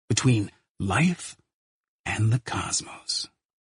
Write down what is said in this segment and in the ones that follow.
between life and the cosmos.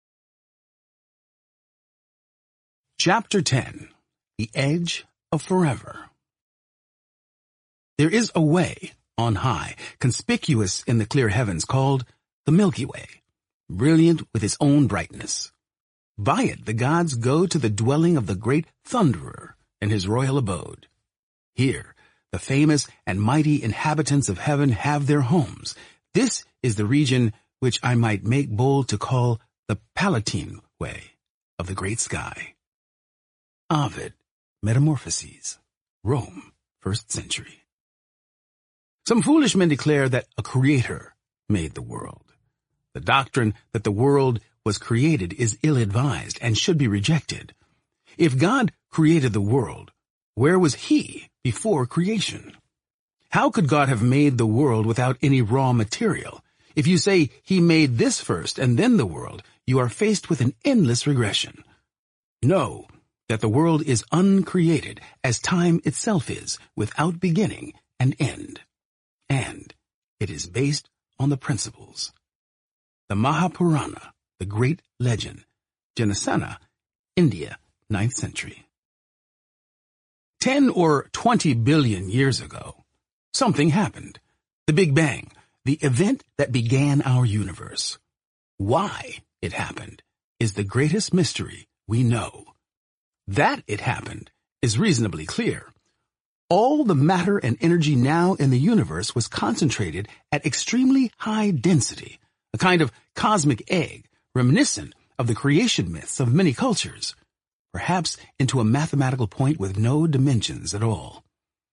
Chapter 10. The Edge of Forever. There is a way on high, conspicuous in the clear heavens, called the Milky Way, brilliant with its own brightness. By it the gods go to the dwelling of the great Thunderer in his royal abode. Here the famous and mighty inhabitants of heaven have their homes. This is the region which I might make bold to call the Palatine Way of the great sky. Ovid, Metamorphoses, Rome, 1st century. Some foolish men declare that a creator made the world. The doctrine that the world was created is ill-advised and should be rejected. If God created the world, where was he before creation? How could God have made the world without any raw material? If you say he made this first and then the world, you are faced with an endless regression. Know that the world is uncreated, as time itself is, without beginning and end. And it is based on the principles. The Mahapurana, the great legend, Janasana, India, 9th century. 10 or 20 billion years ago, something happened. The Big Bang, the event that began our universe. Why it happened is the greatest mystery we know. That it happened is reasonably clear. All the matter and energy now in the universe was concentrated at extremely high density, a kind of cosmic egg, reminiscent of the creation myths of many cultures, perhaps into a mathematical point with no dimensions at all.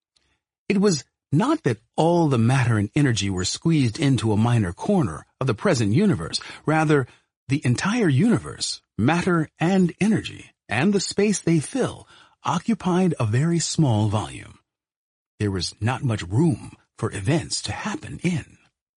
It was not that all the matter and energy were squeezed into a minor corner of the present universe. Rather, the entire universe, matter and energy, and the space they fill, occupied a very small volume. There was not much room for events to happen in.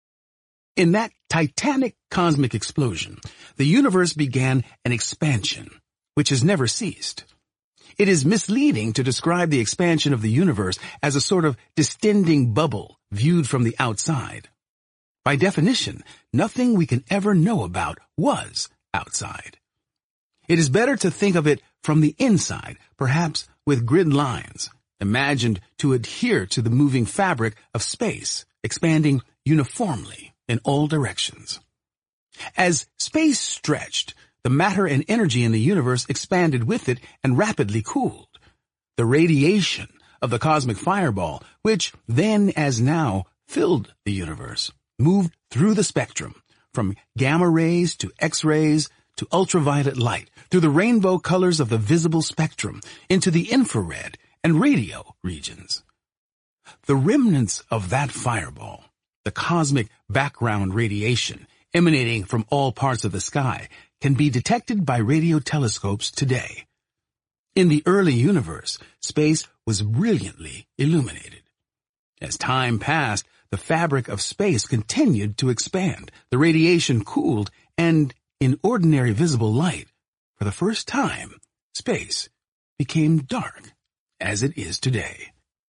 In that titanic cosmic explosion, the universe began an expansion, which has never ceased. It is misleading to describe the expansion of the universe as a sort of distending bubble viewed from the outside. By definition, nothing we can ever know about was outside. It is better to think of it from the inside, perhaps with grid lines, imagined to adhere to the moving fabric of space, expanding uniformly in all directions. As space stretched, the matter and energy in the universe expanded with it and rapidly cooled. The radiation of the cosmic fireball, which then as now filled the universe, moved through the spectrum, from gamma rays to X-rays to ultraviolet light, through the rainbow colors of the visible spectrum, into the infrared and radio regions. The remnants of that fireball, the cosmic background radiation emanating from all parts of the sky, can be detected by radio telescopes today. In the early universe, space was brilliantly illuminated. As time passed, the fabric of space continued to expand, the radiation cooled, and in ordinary visible light, for the first time, space became dark, as it is today.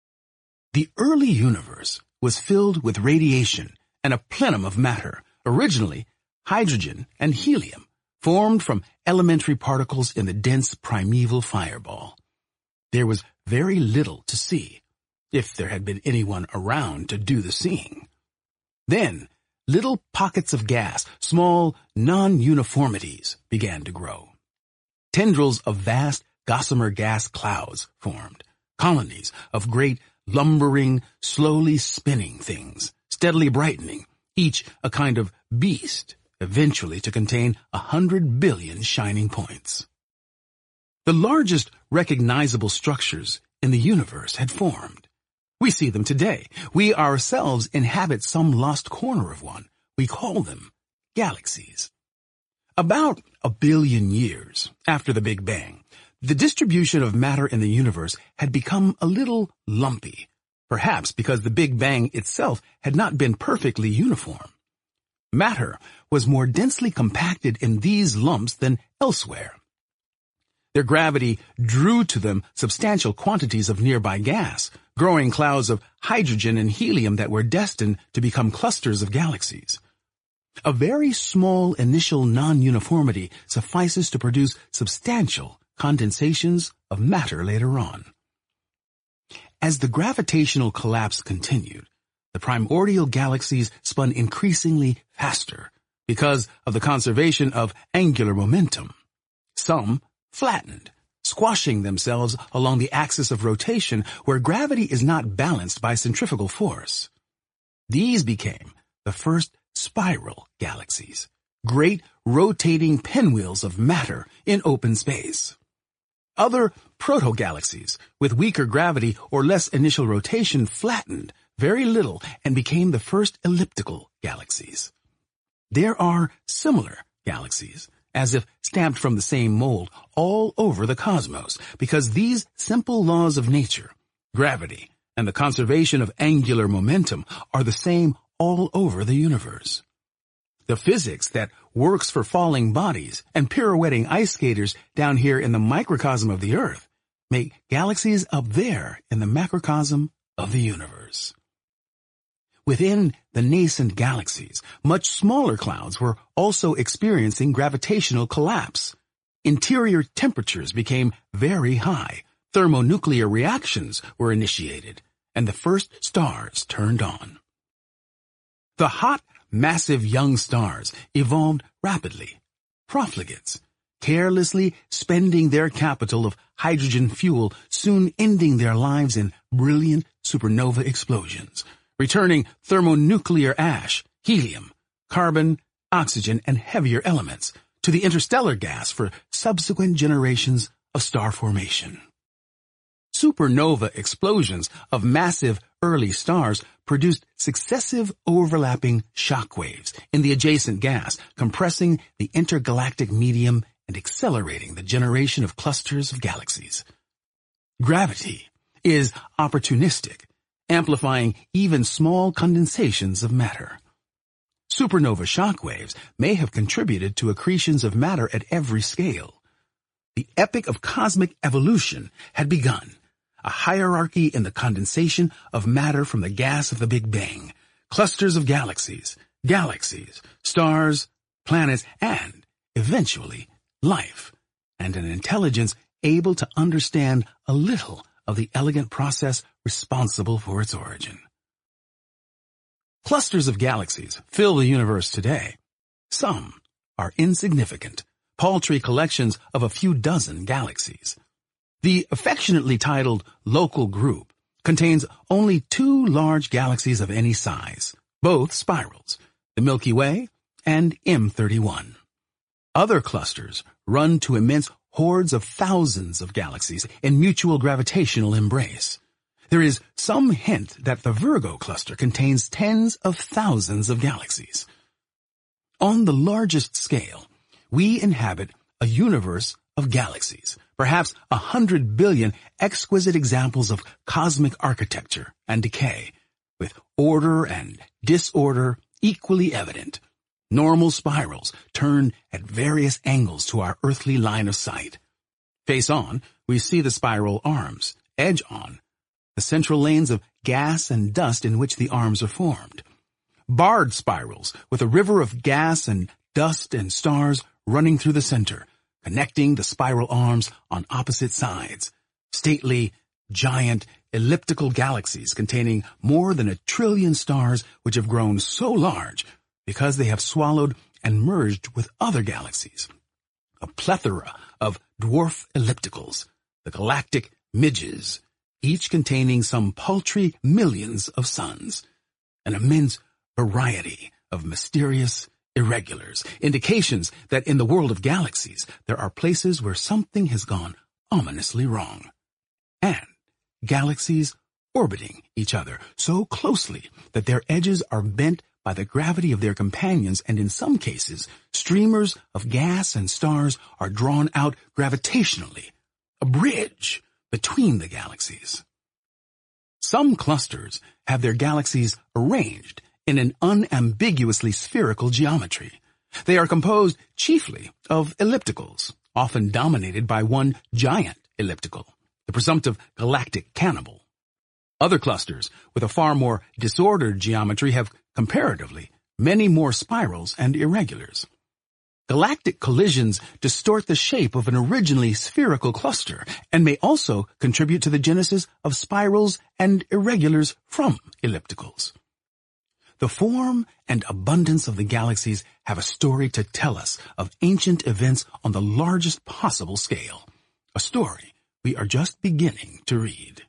The early universe was filled with radiation and a plenum of matter, originally hydrogen and helium, formed from elementary particles in the dense primeval fireball. There was very little to see, if there had been anyone around to do the seeing. Then, little pockets of gas, small non-uniformities, began to grow. Tendrils of vast gossamer gas clouds formed, colonies of great lumbering, slowly spinning things, steadily brightening, each a kind of beast, eventually to contain 100 billion shining points. The largest recognizable structures in the universe had formed. We see them today. We ourselves inhabit some lost corner of one. We call them galaxies. About 1 billion years after the Big Bang, the distribution of matter in the universe had become a little lumpy, perhaps because the Big Bang itself had not been perfectly uniform. Matter was more densely compacted in these lumps than elsewhere. Their gravity drew to them substantial quantities of nearby gas, growing clouds of hydrogen and helium that were destined to become clusters of galaxies. A very small initial non-uniformity suffices to produce substantial condensations of matter later on. As the gravitational collapse continued, the primordial galaxies spun increasingly faster because of the conservation of angular momentum. Some flattened, squashing themselves along the axis of rotation where gravity is not balanced by centrifugal force. These became the first spiral galaxies, great rotating pinwheels of matter in open space. Other proto-galaxies with weaker gravity or less initial rotation flattened very little and became the first elliptical galaxies. There are similar galaxies, as if stamped from the same mold, all over the cosmos, because these simple laws of nature, gravity, and the conservation of angular momentum are the same all over the universe. The physics that works for falling bodies and pirouetting ice skaters down here in the microcosm of the Earth make galaxies up there in the macrocosm of the universe. Within the nascent galaxies, much smaller clouds were also experiencing gravitational collapse. Interior temperatures became very high, thermonuclear reactions were initiated, and the first stars turned on. The hot, massive young stars evolved rapidly. Profligates, carelessly spending their capital of hydrogen fuel, soon ending their lives in brilliant supernova explosions, returning thermonuclear ash, helium, carbon, oxygen, and heavier elements to the interstellar gas for subsequent generations of star formation. Supernova explosions of massive early stars produced successive overlapping shock waves in the adjacent gas, compressing the intergalactic medium and accelerating the generation of clusters of galaxies. Gravity is opportunistic, amplifying even small condensations of matter. Supernova shock waves may have contributed to accretions of matter at every scale. The epic of cosmic evolution had begun, a hierarchy in the condensation of matter from the gas of the Big Bang, clusters of galaxies, stars, planets, and, eventually, life, and an intelligence able to understand a little of the elegant process responsible for its origin. Clusters of galaxies fill the universe today. Some are insignificant, paltry collections of a few dozen galaxies. The affectionately titled Local Group contains only 2 large galaxies of any size, both spirals, the Milky Way and M31. Other clusters run to immense hordes of thousands of galaxies in mutual gravitational embrace. There is some hint that the Virgo cluster contains tens of thousands of galaxies. On the largest scale, we inhabit a universe of galaxies, perhaps 100 billion exquisite examples of cosmic architecture and decay, with order and disorder equally evident. Normal spirals turn at various angles to our earthly line of sight. Face on, we see the spiral arms, edge on, the central lanes of gas and dust in which the arms are formed. Barred spirals with a river of gas and dust and stars running through the center, connecting the spiral arms on opposite sides. Stately, giant, elliptical galaxies containing more than 1 trillion stars which have grown so large because they have swallowed and merged with other galaxies. A plethora of dwarf ellipticals, the galactic midges, each containing some paltry millions of suns. An immense variety of mysterious irregulars, indications that in the world of galaxies there are places where something has gone ominously wrong. And galaxies orbiting each other so closely that their edges are bent by the gravity of their companions, and in some cases, streamers of gas and stars are drawn out gravitationally, a bridge between the galaxies. Some clusters have their galaxies arranged in an unambiguously spherical geometry. They are composed chiefly of ellipticals, often dominated by one giant elliptical, the presumptive galactic cannibal. Other clusters with a far more disordered geometry have, comparatively, many more spirals and irregulars. Galactic collisions distort the shape of an originally spherical cluster and may also contribute to the genesis of spirals and irregulars from ellipticals. The form and abundance of the galaxies have a story to tell us of ancient events on the largest possible scale, a story we are just beginning to read.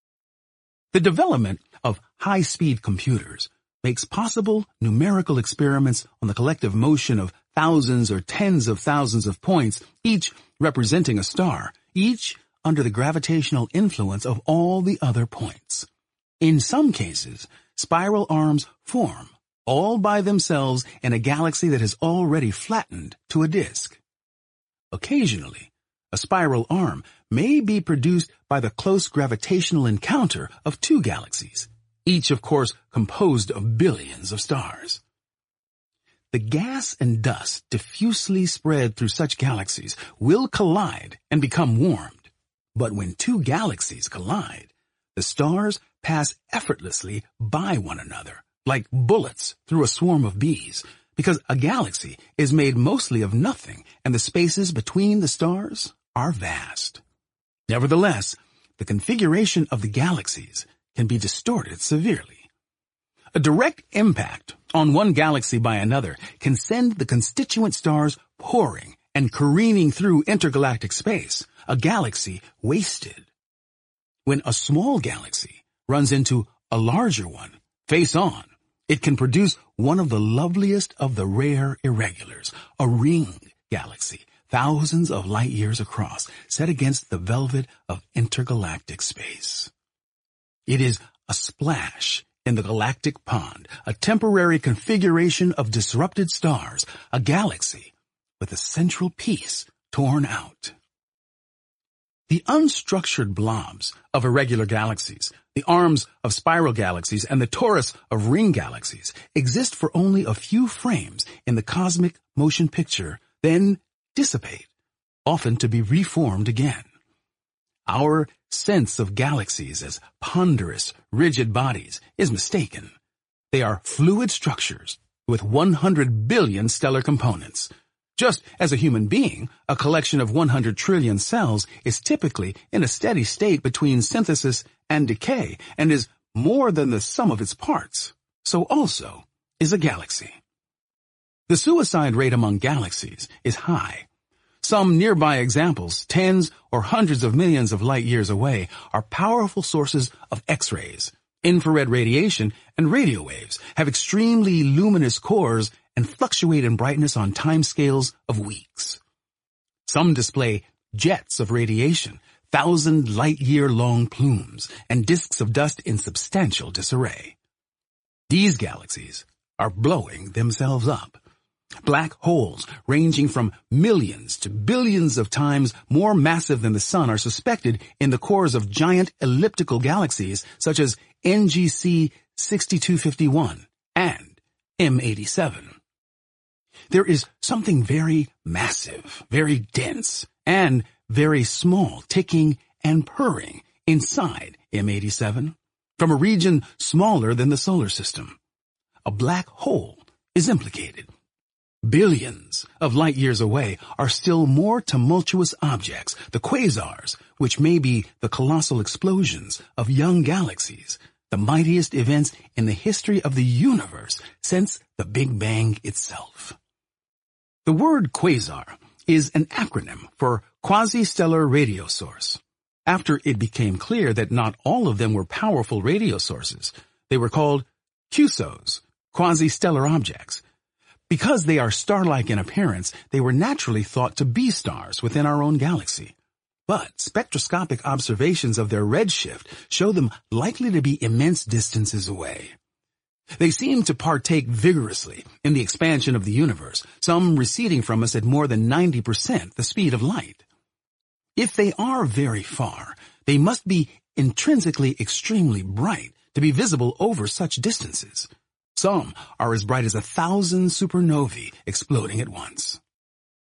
The development of high-speed computers makes possible numerical experiments on the collective motion of thousands or tens of thousands of points, each representing a star, each under the gravitational influence of all the other points. In some cases, spiral arms form, all by themselves, in a galaxy that has already flattened to a disk. Occasionally, a spiral arm may be produced by the close gravitational encounter of two galaxies, each, of course, composed of billions of stars. The gas and dust diffusely spread through such galaxies will collide and become warmed. But when two galaxies collide, the stars pass effortlessly by one another, like bullets through a swarm of bees, because a galaxy is made mostly of nothing and the spaces between the stars are vast. Nevertheless, the configuration of the galaxies can be distorted severely. A direct impact on one galaxy by another can send the constituent stars pouring and careening through intergalactic space, a galaxy wasted. When a small galaxy runs into a larger one, face on, it can produce one of the loveliest of the rare irregulars, a ring galaxy, thousands of light years across, set against the velvet of intergalactic space. It is a splash in the galactic pond, a temporary configuration of disrupted stars, a galaxy with a central piece torn out. The unstructured blobs of irregular galaxies, the arms of spiral galaxies, and the torus of ring galaxies exist for only a few frames in the cosmic motion picture, then dissipate, often to be reformed again. Our sense of galaxies as ponderous, rigid bodies is mistaken. They are fluid structures with 100 billion stellar components. Just as a human being, a collection of 100 trillion cells is typically in a steady state between synthesis and decay and is more than the sum of its parts, so also is a galaxy. The suicide rate among galaxies is high. Some nearby examples, tens or hundreds of millions of light years away, are powerful sources of X-rays. Infrared radiation and radio waves have extremely luminous cores and fluctuate in brightness on timescales of weeks. Some display jets of radiation, 1,000 light-year-long plumes, and disks of dust in substantial disarray. These galaxies are blowing themselves up. Black holes ranging from millions to billions of times more massive than the Sun are suspected in the cores of giant elliptical galaxies such as NGC 6251 and M87. There is something very massive, very dense, and very small ticking and purring inside M87 from a region smaller than the solar system. A black hole is implicated. Billions of light years away are still more tumultuous objects, the quasars, which may be the colossal explosions of young galaxies, the mightiest events in the history of the universe since the Big Bang itself. The word quasar is an acronym for quasi-stellar radio source. After it became clear that not all of them were powerful radio sources, they were called QSOs, quasi-stellar objects. Because they are star-like in appearance, they were naturally thought to be stars within our own galaxy. But spectroscopic observations of their redshift show them likely to be immense distances away. They seem to partake vigorously in the expansion of the universe, some receding from us at more than 90% the speed of light. If they are very far, they must be intrinsically extremely bright to be visible over such distances. Some are as bright as 1,000 supernovae exploding at once.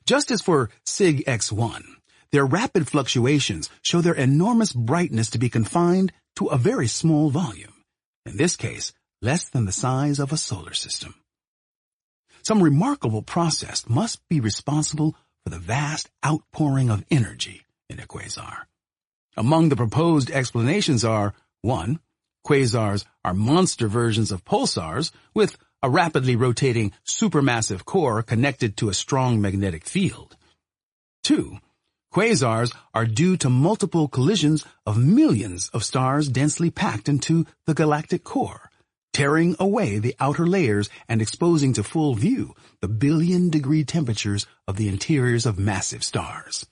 Just as for SIG X1, their rapid fluctuations show their enormous brightness to be confined to a very small volume, in this case, less than the size of a solar system. Some remarkable process must be responsible for the vast outpouring of energy in a quasar. Among the proposed explanations are, 1. Quasars are monster versions of pulsars with a rapidly rotating supermassive core connected to a strong magnetic field. 2. Quasars are due to multiple collisions of millions of stars densely packed into the galactic core, tearing away the outer layers and exposing to full view the billion-degree temperatures of the interiors of massive stars.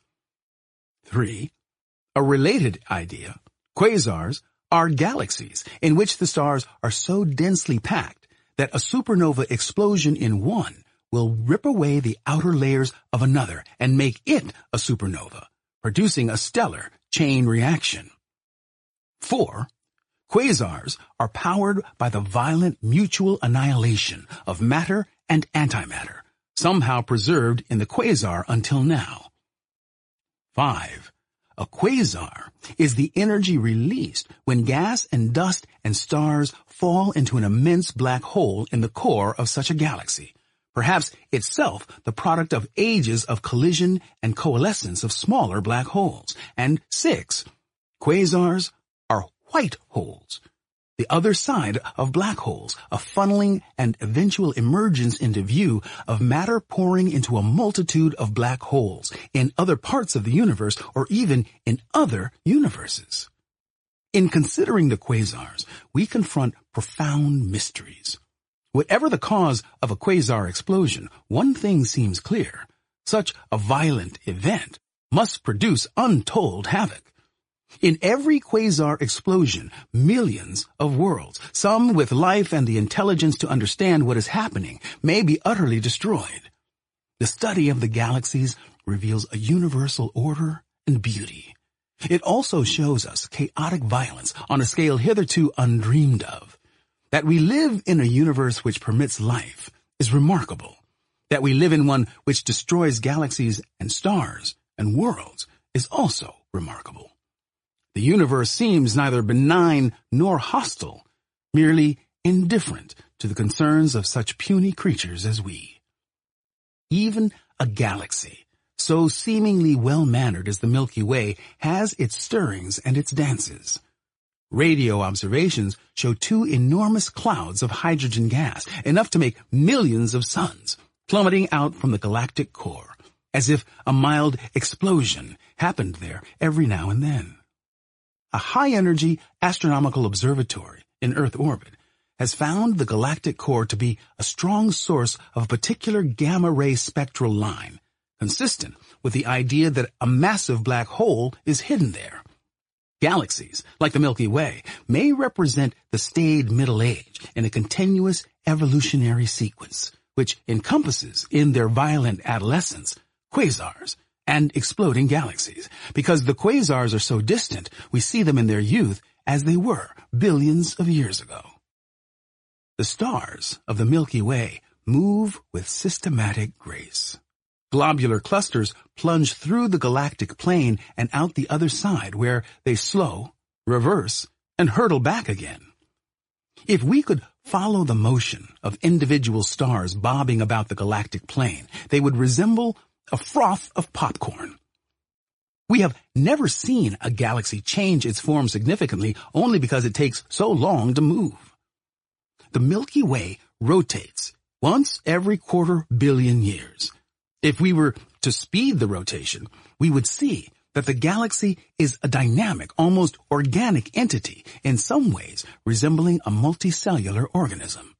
3. A related idea, quasars are galaxies in which the stars are so densely packed that a supernova explosion in one will rip away the outer layers of another and make it a supernova, producing a stellar chain reaction. 4. Quasars are powered by the violent mutual annihilation of matter and antimatter, somehow preserved in the quasar until now. 5. A quasar is the energy released when gas and dust and stars fall into an immense black hole in the core of such a galaxy, perhaps itself the product of ages of collision and coalescence of smaller black holes. And 6. Quasars are white holes, the other side of black holes, a funneling and eventual emergence into view of matter pouring into a multitude of black holes in other parts of the universe or even in other universes. In considering the quasars, we confront profound mysteries. Whatever the cause of a quasar explosion, one thing seems clear. Such a violent event must produce untold havoc. In every quasar explosion, millions of worlds, some with life and the intelligence to understand what is happening, may be utterly destroyed. The study of the galaxies reveals a universal order and beauty. It also shows us chaotic violence on a scale hitherto undreamed of. That we live in a universe which permits life is remarkable. That we live in one which destroys galaxies and stars and worlds is also remarkable. The universe seems neither benign nor hostile, merely indifferent to the concerns of such puny creatures as we. Even a galaxy, so seemingly well-mannered as the Milky Way, has its stirrings and its dances. Radio observations show two enormous clouds of hydrogen gas, enough to make millions of suns, plummeting out from the galactic core, as if a mild explosion happened there every now and then. A high-energy astronomical observatory in Earth orbit has found the galactic core to be a strong source of a particular gamma-ray spectral line, consistent with the idea that a massive black hole is hidden there. Galaxies, like the Milky Way, may represent the staid Middle Age in a continuous evolutionary sequence, which encompasses in their violent adolescence quasars and exploding galaxies. Because the quasars are so distant, we see them in their youth as they were billions of years ago. The stars of the Milky Way move with systematic grace. Globular clusters plunge through the galactic plane and out the other side, where they slow, reverse, and hurtle back again. If we could follow the motion of individual stars bobbing about the galactic plane, they would resemble a froth of popcorn. We have never seen a galaxy change its form significantly only because it takes so long to move. The Milky Way rotates once every 250 million years. If we were to speed the rotation, we would see that the galaxy is a dynamic, almost organic entity, in some ways resembling a multicellular organism.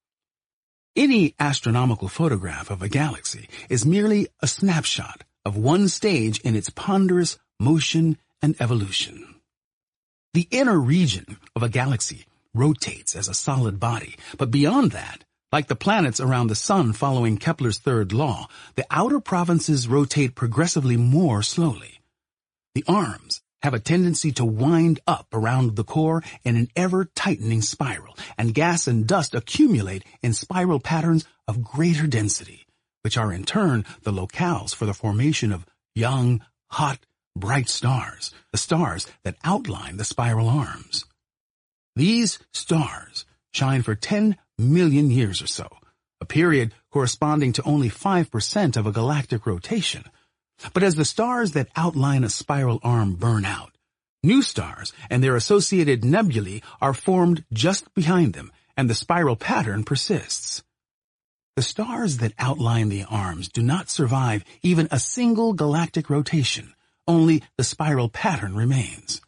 Any astronomical photograph of a galaxy is merely a snapshot of one stage in its ponderous motion and evolution. The inner region of a galaxy rotates as a solid body, but beyond that, like the planets around the sun following Kepler's third law, the outer provinces rotate progressively more slowly. The arms have a tendency to wind up around the core in an ever-tightening spiral, and gas and dust accumulate in spiral patterns of greater density, which are in turn the locales for the formation of young, hot, bright stars, the stars that outline the spiral arms. These stars shine for 10 million years or so, a period corresponding to only 5% of a galactic rotation. But as the stars that outline a spiral arm burn out, new stars and their associated nebulae are formed just behind them, and the spiral pattern persists. The stars that outline the arms do not survive even a single galactic rotation. Only the spiral pattern remains.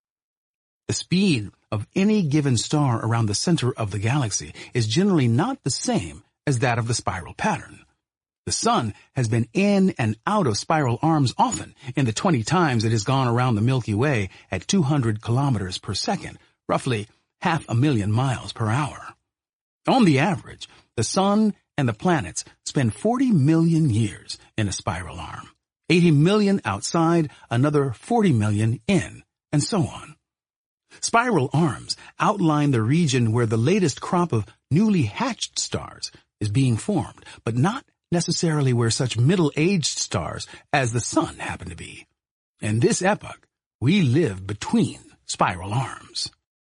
The speed of any given star around the center of the galaxy is generally not the same as that of the spiral pattern. The Sun has been in and out of spiral arms often in the 20 times it has gone around the Milky Way at 200 kilometers per second, roughly 500,000 miles per hour. On the average, the Sun and the planets spend 40 million years in a spiral arm, 80 million outside, another 40 million in, and so on. Spiral arms outline the region where the latest crop of newly hatched stars is being formed, but not necessarily where such middle-aged stars as the Sun happen to be. In this epoch, we live between spiral arms.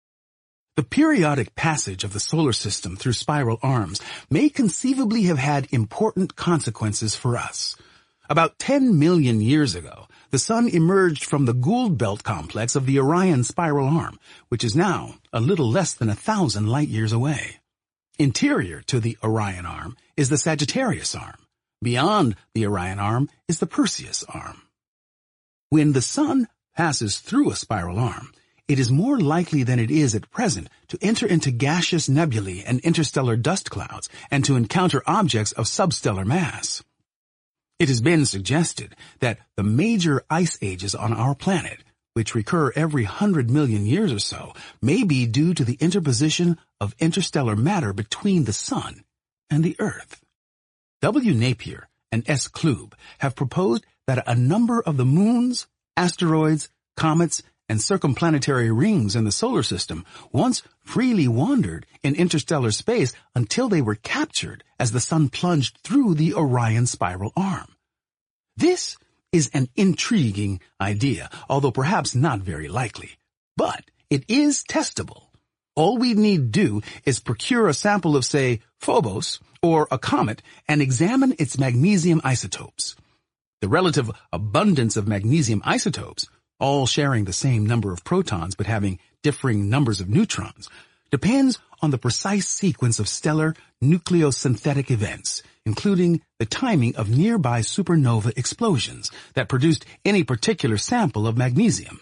The periodic passage of the solar system through spiral arms may conceivably have had important consequences for us. About 10 million years ago, the Sun emerged from the Gould Belt complex of the Orion spiral arm, which is now a little less than 1,000 light-years away. Interior to the Orion arm is the Sagittarius arm. Beyond the Orion arm is the Perseus arm. When the Sun passes through a spiral arm, it is more likely than it is at present to enter into gaseous nebulae and interstellar dust clouds and to encounter objects of substellar mass. It has been suggested that the major ice ages on our planet, which recur every 100 million years or so, may be due to the interposition of interstellar matter between the Sun and the Earth. W. Napier and S. Klube have proposed that a number of the moons, asteroids, comets, and circumplanetary rings in the solar system once freely wandered in interstellar space until they were captured as the Sun plunged through the Orion spiral arm. This is an intriguing idea, although perhaps not very likely. But it is testable. All we need do is procure a sample of, say, Phobos or a comet and examine its magnesium isotopes. The relative abundance of magnesium isotopes, all sharing the same number of protons but having differing numbers of neutrons, depends on the precise sequence of stellar nucleosynthetic events, including the timing of nearby supernova explosions that produced any particular sample of magnesium.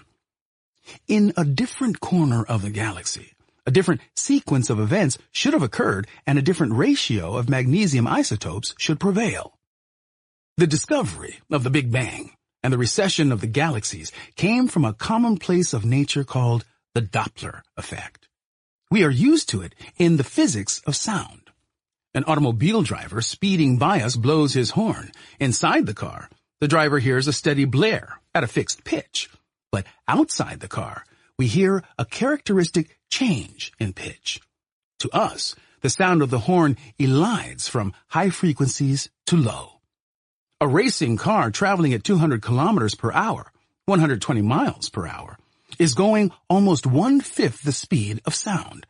In a different corner of the galaxy, a different sequence of events should have occurred and a different ratio of magnesium isotopes should prevail. The discovery of the Big Bang and the recession of the galaxies came from a commonplace of nature called the Doppler effect. We are used to it in the physics of sound. An automobile driver speeding by us blows his horn. Inside the car, the driver hears a steady blare at a fixed pitch. But outside the car, we hear a characteristic change in pitch. To us, the sound of the horn elides from high frequencies to low. A racing car traveling at 200 kilometers per hour, 120 miles per hour, is going almost 1/5 the speed of sound.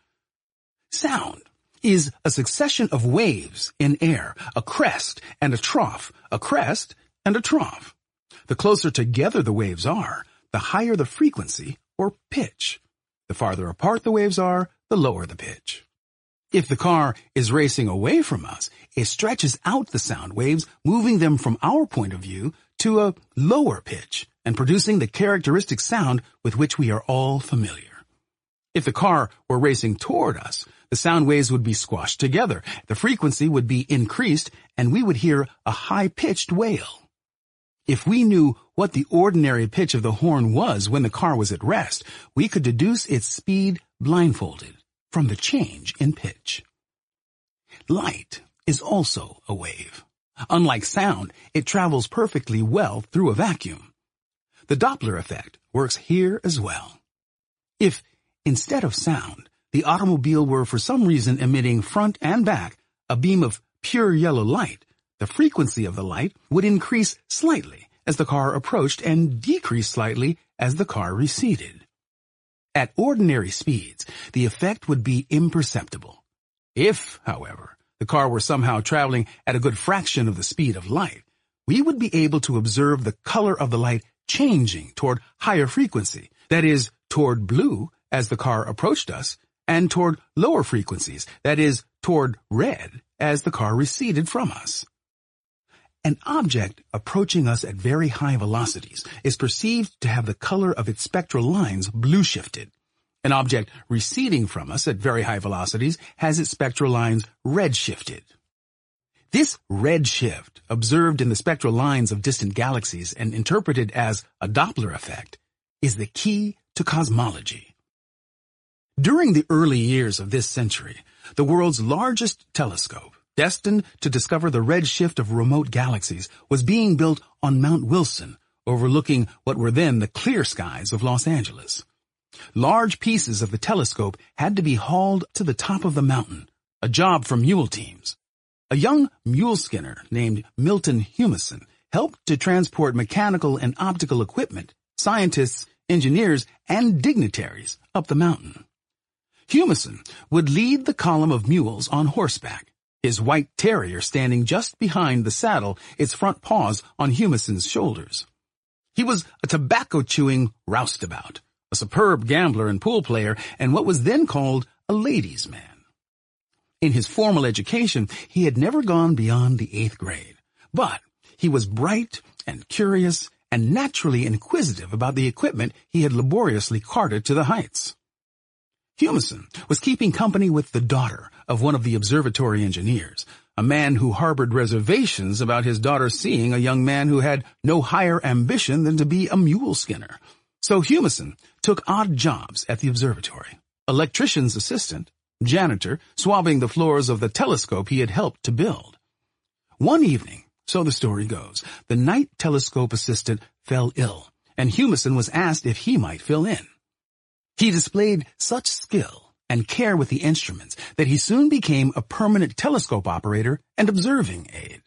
Sound is a succession of waves in air, a crest and a trough, a crest and a trough. The closer together the waves are, the higher the frequency or pitch. The farther apart the waves are, the lower the pitch. If the car is racing away from us, it stretches out the sound waves, moving them from our point of view to a lower pitch and producing the characteristic sound with which we are all familiar. If the car were racing toward us, the sound waves would be squashed together, the frequency would be increased, and we would hear a high-pitched wail. If we knew what the ordinary pitch of the horn was when the car was at rest, we could deduce its speed blindfolded from the change in pitch. Light is also a wave. Unlike sound, it travels perfectly well through a vacuum. The Doppler effect works here as well. If, instead of sound, the automobile were for some reason emitting front and back a beam of pure yellow light, The frequency of the light would increase slightly as the car approached and decrease slightly as the car receded. At ordinary speeds, the effect would be imperceptible. If, however, the car were somehow traveling at a good fraction of the speed of light, we would be able to observe the color of the light changing toward higher frequency, that is, toward blue as the car approached us, and toward lower frequencies, that is, toward red as the car receded from us. An object approaching us at very high velocities is perceived to have the color of its spectral lines blue shifted. An object receding from us at very high velocities has its spectral lines red shifted. This red shift, observed in the spectral lines of distant galaxies and interpreted as a Doppler effect, is the key to cosmology. During the early years of this century, the world's largest telescope, destined to discover the red shift of remote galaxies, was being built on Mount Wilson, overlooking what were then the clear skies of Los Angeles. Large pieces of the telescope had to be hauled to the top of the mountain, a job for mule teams. A young mule skinner named Milton Humason helped to transport mechanical and optical equipment, scientists, engineers, and dignitaries up the mountain. Humason would lead the column of mules on horseback, his white terrier standing just behind the saddle, its front paws on Humason's shoulders. He was a tobacco-chewing roustabout, a superb gambler and pool player, and what was then called a ladies' man. In his formal education, he had never gone beyond the 8th grade, but he was bright and curious and naturally inquisitive about the equipment he had laboriously carted to the heights. Humason was keeping company with the daughter of one of the observatory engineers, a man who harbored reservations about his daughter seeing a young man who had no higher ambition than to be a mule skinner. So Humason took odd jobs at the observatory: electrician's assistant, janitor, swabbing the floors of the telescope he had helped to build. One evening, so the story goes, the night telescope assistant fell ill, and Humason was asked if he might fill in. He displayed such skill and care with the instruments that he soon became a permanent telescope operator and observing aide.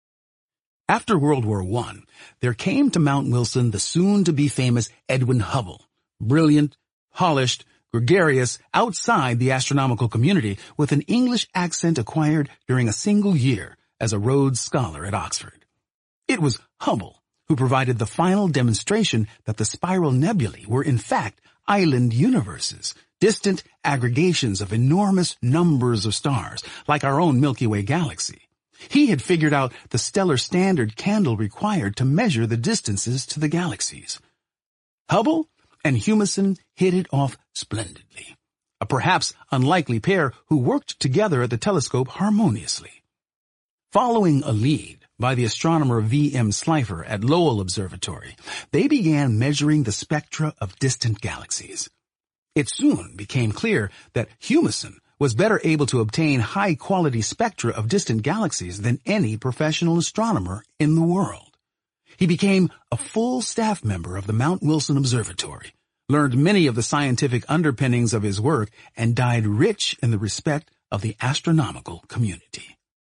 After World War I, there came to Mount Wilson the soon-to-be famous Edwin Hubble, brilliant, polished, gregarious, outside the astronomical community, with an English accent acquired during a single year as a Rhodes Scholar at Oxford. It was Hubble who provided the final demonstration that the spiral nebulae were in fact island universes, distant aggregations of enormous numbers of stars, like our own Milky Way galaxy. He had figured out the stellar standard candle required to measure the distances to the galaxies. Hubble and Humason hit it off splendidly, a perhaps unlikely pair who worked together at the telescope harmoniously. Following a lead by the astronomer V.M. Slipher at Lowell Observatory, they began measuring the spectra of distant galaxies. It soon became clear that Humason was better able to obtain high-quality spectra of distant galaxies than any professional astronomer in the world. He became a full staff member of the Mount Wilson Observatory, learned many of the scientific underpinnings of his work, and died rich in the respect of the astronomical community.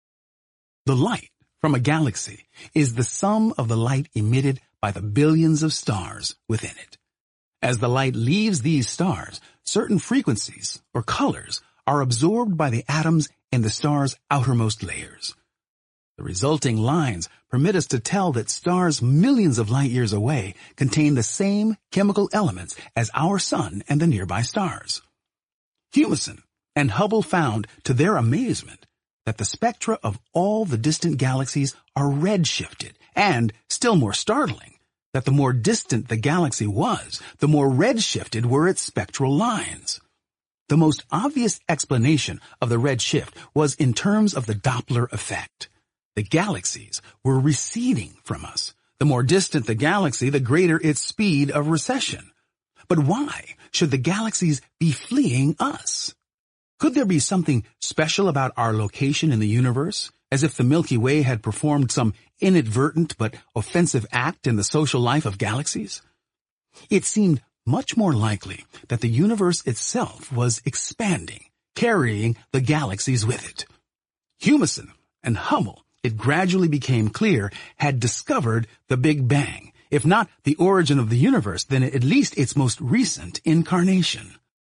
The light from a galaxy is the sum of the light emitted by the billions of stars within it. As the light leaves these stars, certain frequencies or colors are absorbed by the atoms in the star's outermost layers. The resulting lines permit us to tell that stars millions of light years away contain the same chemical elements as our sun and the nearby stars. Humason and Hubble found, to their amazement, that the spectra of all the distant galaxies are red-shifted, and, still more startling, that the more distant the galaxy was, the more red-shifted were its spectral lines. The most obvious explanation of the red shift was in terms of the Doppler effect. The galaxies were receding from us. The more distant the galaxy, the greater its speed of recession. But why should the galaxies be fleeing us? Could there be something special about our location in the universe, as if the Milky Way had performed some inadvertent but offensive act in the social life of galaxies? It seemed much more likely that the universe itself was expanding, carrying the galaxies with it. Humason and Hubble it gradually became clear, had discovered the Big Bang, if not the origin of the universe, then at least its most recent incarnation.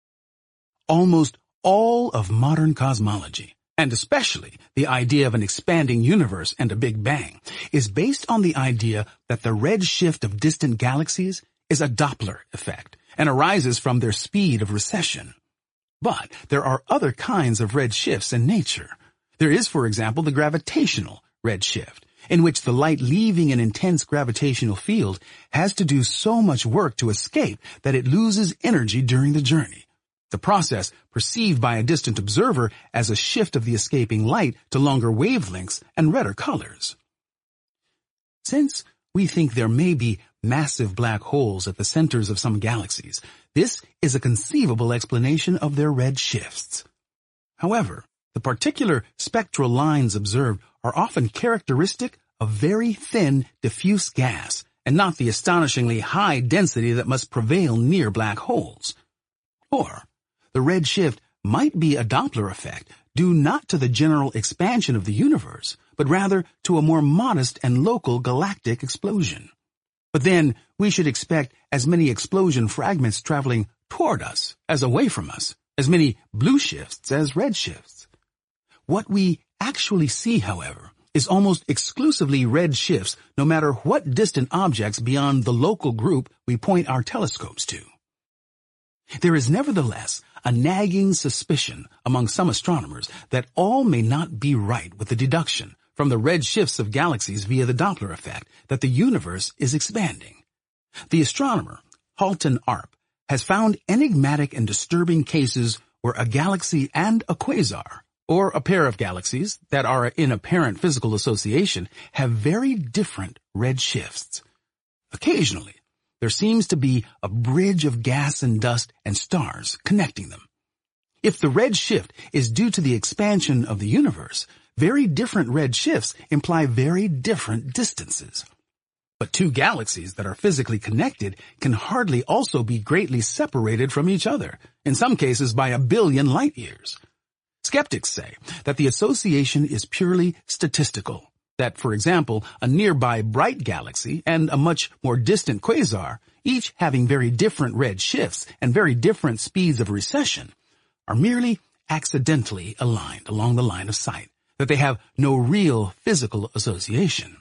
Almost all of modern cosmology, and especially the idea of an expanding universe and a Big Bang, is based on the idea that the red shift of distant galaxies is a Doppler effect and arises from their speed of recession. But there are other kinds of red shifts in nature. There is, for example, the gravitational red shift, in which the light leaving an intense gravitational field has to do so much work to escape that it loses energy during the journey. The process perceived by a distant observer as a shift of the escaping light to longer wavelengths and redder colors. Since we think there may be massive black holes at the centers of some galaxies, this is a conceivable explanation of their red shifts. However, the particular spectral lines observed are often characteristic of very thin, diffuse gas, and not the astonishingly high density that must prevail near black holes. Or, the red shift might be a Doppler effect due not to the general expansion of the universe, but rather to a more modest and local galactic explosion. But then we should expect as many explosion fragments traveling toward us as away from us, as many blue shifts as red shifts. What we actually see, however, is almost exclusively red shifts no matter what distant objects beyond the local group we point our telescopes to. There is nevertheless a nagging suspicion among some astronomers that all may not be right with the deduction from the red shifts of galaxies via the Doppler effect that the universe is expanding. The astronomer, Halton Arp, has found enigmatic and disturbing cases where a galaxy and a quasar, or a pair of galaxies that are in apparent physical association, have very different red shifts. Occasionally, there seems to be a bridge of gas and dust and stars connecting them. If the red shift is due to the expansion of the universe, very different red shifts imply very different distances. But two galaxies that are physically connected can hardly also be greatly separated from each other, in some cases by 1 billion light years. Skeptics say that the association is purely statistical. That, for example, a nearby bright galaxy and a much more distant quasar, each having very different red shifts and very different speeds of recession, are merely accidentally aligned along the line of sight, that they have no real physical association.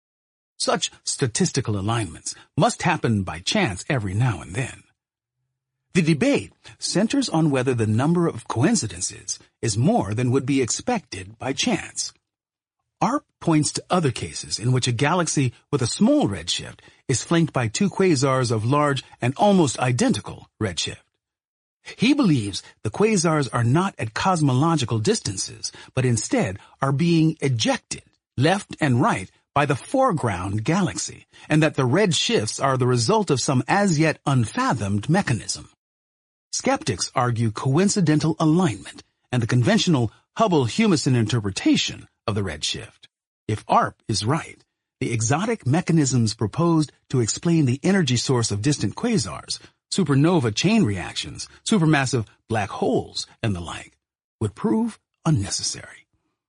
Such statistical alignments must happen by chance every now and then. The debate centers on whether the number of coincidences is more than would be expected by chance. Arp points to other cases in which a galaxy with a small redshift is flanked by two quasars of large and almost identical redshift. He believes the quasars are not at cosmological distances, but instead are being ejected left and right by the foreground galaxy, and that the red shifts are the result of some as yet unfathomed mechanism. Skeptics argue coincidental alignment and the conventional Hubble-Humason interpretation of the redshift. If Arp is right, the exotic mechanisms proposed to explain the energy source of distant quasars, supernova chain reactions, supermassive black holes, and the like, would prove unnecessary.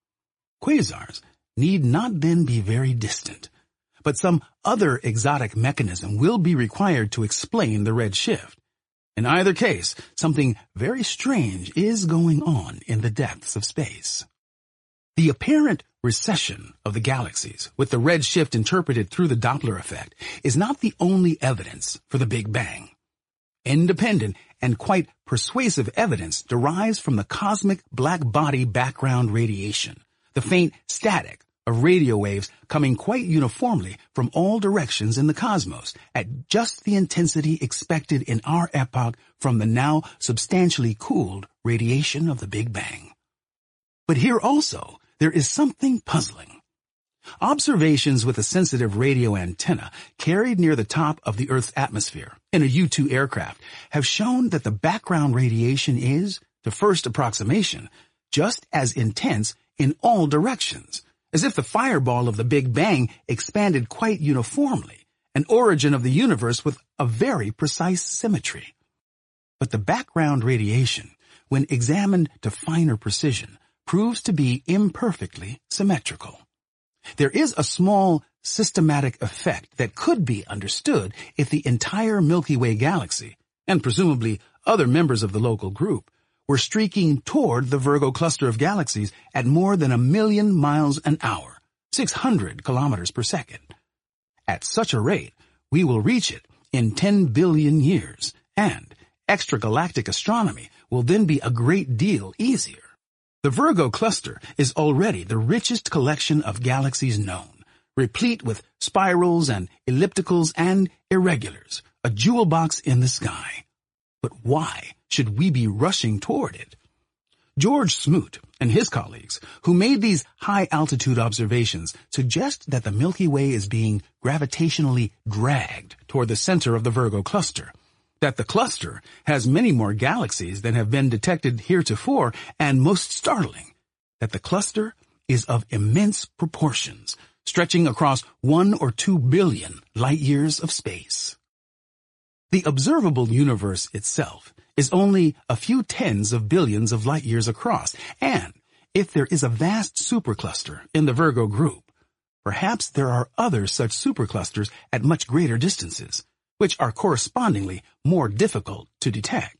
Quasars need not then be very distant, but some other exotic mechanism will be required to explain the red shift. In either case, something very strange is going on in the depths of space. The apparent recession of the galaxies, with the red shift interpreted through the Doppler effect, is not the only evidence for the Big Bang. Independent and quite persuasive evidence derives from the cosmic black body background radiation, the faint static of radio waves coming quite uniformly from all directions in the cosmos at just the intensity expected in our epoch from the now substantially cooled radiation of the Big Bang. But here also, there is something puzzling. Observations with a sensitive radio antenna carried near the top of the Earth's atmosphere in a U-2 aircraft have shown that the background radiation is, to first approximation, just as intense in all directions, as if the fireball of the Big Bang expanded quite uniformly, an origin of the universe with a very precise symmetry. But the background radiation, when examined to finer precision, proves to be imperfectly symmetrical. There is a small systematic effect that could be understood if the entire Milky Way galaxy, and presumably other members of the local group, were streaking toward the Virgo cluster of galaxies at more than 1,000,000 miles an hour, 600 kilometers per second. At such a rate, we will reach it in 10 billion years, and extragalactic astronomy will then be a great deal easier. The Virgo cluster is already the richest collection of galaxies known, replete with spirals and ellipticals and irregulars, a jewel box in the sky. But why should we be rushing toward it? George Smoot and his colleagues, who made these high-altitude observations, suggest that the Milky Way is being gravitationally dragged toward the center of the Virgo cluster, that the cluster has many more galaxies than have been detected heretofore, and most startling, that the cluster is of immense proportions, stretching across 1 or 2 billion light-years of space. The observable universe itself is only a few tens of billions of light-years across, and if there is a vast supercluster in the Virgo group, perhaps there are other such superclusters at much greater distances, which are correspondingly more difficult to detect.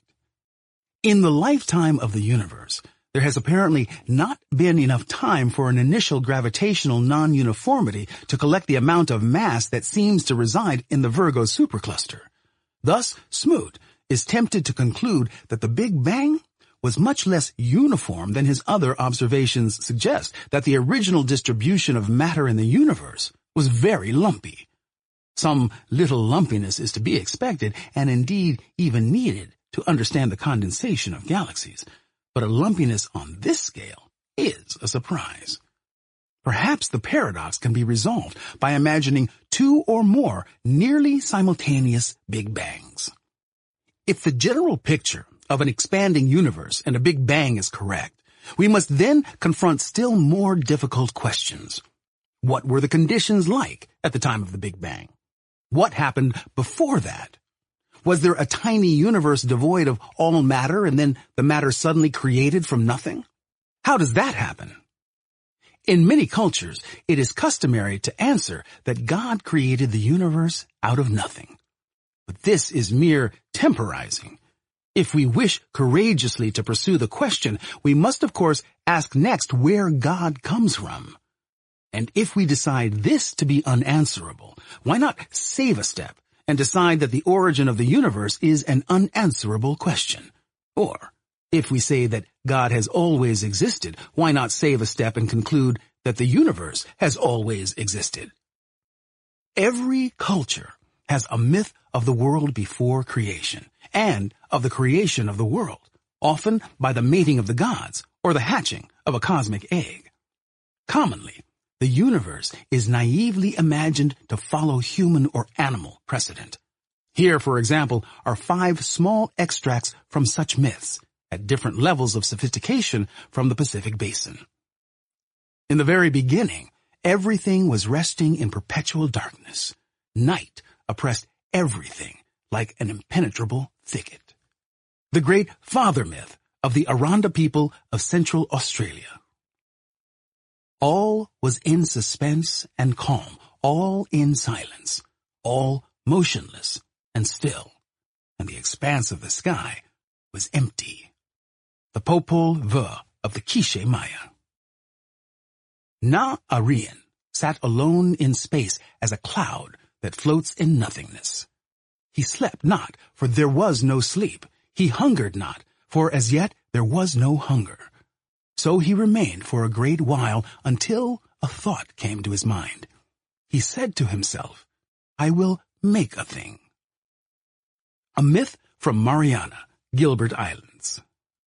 In the lifetime of the universe, there has apparently not been enough time for an initial gravitational non-uniformity to collect the amount of mass that seems to reside in the Virgo supercluster. Thus, Smoot is tempted to conclude that the Big Bang was much less uniform than his other observations suggest, that the original distribution of matter in the universe was very lumpy. Some little lumpiness is to be expected, and indeed even needed, to understand the condensation of galaxies. But a lumpiness on this scale is a surprise. Perhaps the paradox can be resolved by imagining 2 or more nearly simultaneous Big Bangs. If the general picture of an expanding universe and a Big Bang is correct, we must then confront still more difficult questions. What were the conditions like at the time of the Big Bang? What happened before that? Was there a tiny universe devoid of all matter, and then the matter suddenly created from nothing? How does that happen? In many cultures, it is customary to answer that God created the universe out of nothing. But this is mere temporizing. If we wish courageously to pursue the question, we must of course ask next where God comes from. And if we decide this to be unanswerable, why not save a step and decide that the origin of the universe is an unanswerable question? Or, if we say that God has always existed, why not save a step and conclude that the universe has always existed? Every culture has a myth of the world before creation, and of the creation of the world, often by the mating of the gods or the hatching of a cosmic egg. Commonly, the universe is naively imagined to follow human or animal precedent. Here, for example, are 5 small extracts from such myths, at different levels of sophistication from the Pacific Basin. In the very beginning, everything was resting in perpetual darkness. Night oppressed everything like an impenetrable thicket. The great father myth of the Aranda people of Central Australia. All was in suspense and calm, all in silence, all motionless and still, and the expanse of the sky was empty. The Popol Vuh of the Quiche Maya. Na-Arian sat alone in space as a cloud that floats in nothingness. He slept not, for there was no sleep. He hungered not, for as yet there was no hunger. So he remained for a great while until a thought came to his mind. He said to himself, I will make a thing. A myth from Mariana, Gilbert Islands.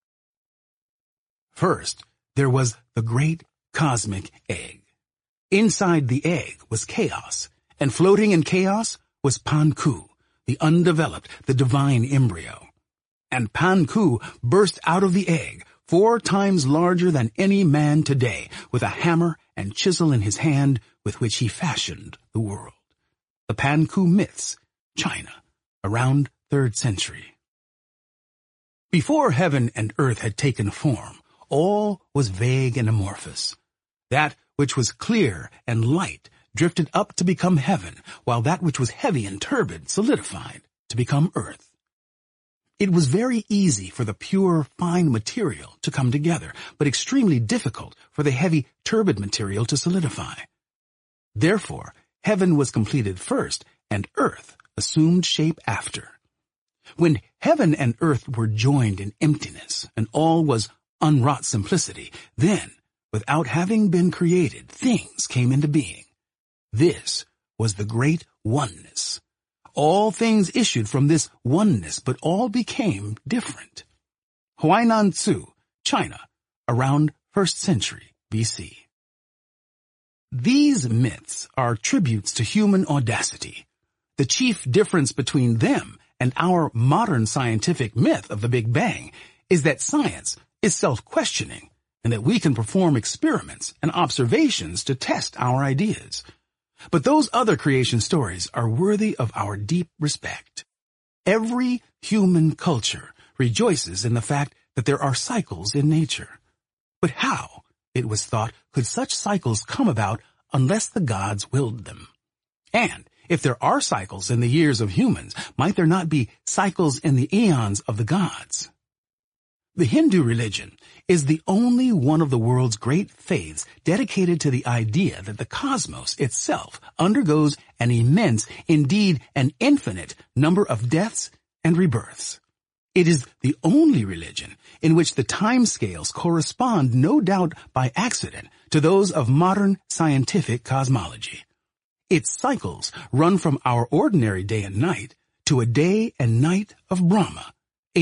First, there was the great cosmic egg. Inside the egg was chaos, and floating in chaos was Pan-Ku, the undeveloped, the divine embryo. And Pan-Ku burst out of the egg, 4 times larger than any man today, with a hammer and chisel in his hand with which he fashioned the world. The Pan-Ku myths, China, around 3rd century. Before heaven and earth had taken form, all was vague and amorphous. That which was clear and light drifted up to become heaven, while that which was heavy and turbid solidified to become earth. It was very easy for the pure, fine material to come together, but extremely difficult for the heavy, turbid material to solidify. Therefore, heaven was completed first, and earth assumed shape after. When heaven and earth were joined in emptiness, and all was unwrought simplicity, then, without having been created, things came into being. This was the great oneness. All things issued from this oneness, but all became different. Huainan Tzu, China, around 1st century BC. These myths are tributes to human audacity. The chief difference between them and our modern scientific myth of the Big Bang is that science is self-questioning, and that we can perform experiments and observations to test our ideas. But those other creation stories are worthy of our deep respect. Every human culture rejoices in the fact that there are cycles in nature. But how, it was thought, could such cycles come about unless the gods willed them? And if there are cycles in the years of humans, might there not be cycles in the eons of the gods? The Hindu religion is the only one of the world's great faiths dedicated to the idea that the cosmos itself undergoes an immense, indeed an infinite, number of deaths and rebirths. It is the only religion in which the time scales correspond, no doubt by accident, to those of modern scientific cosmology. Its cycles run from our ordinary day and night to a day and night of Brahma,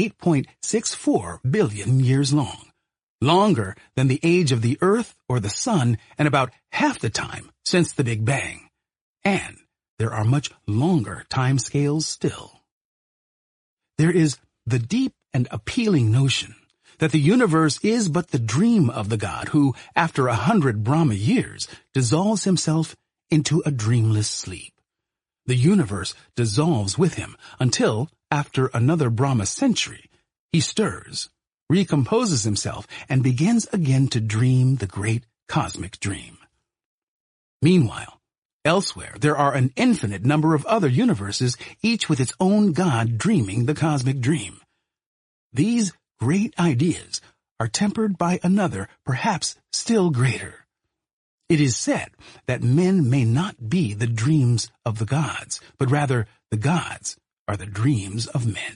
8.64 billion years long, longer than the age of the Earth or the Sun, and about half the time since the Big Bang. And there are much longer time scales still. There is the deep and appealing notion that the universe is but the dream of the God who, after 100 Brahma years, dissolves himself into a dreamless sleep. The universe dissolves with him until, after another Brahma century, he stirs, recomposes himself, and begins again to dream the great cosmic dream. Meanwhile, elsewhere there are an infinite number of other universes, each with its own God dreaming the cosmic dream. These great ideas are tempered by another, perhaps still greater. It is said that men may not be the dreams of the gods, but rather the gods are the dreams of men.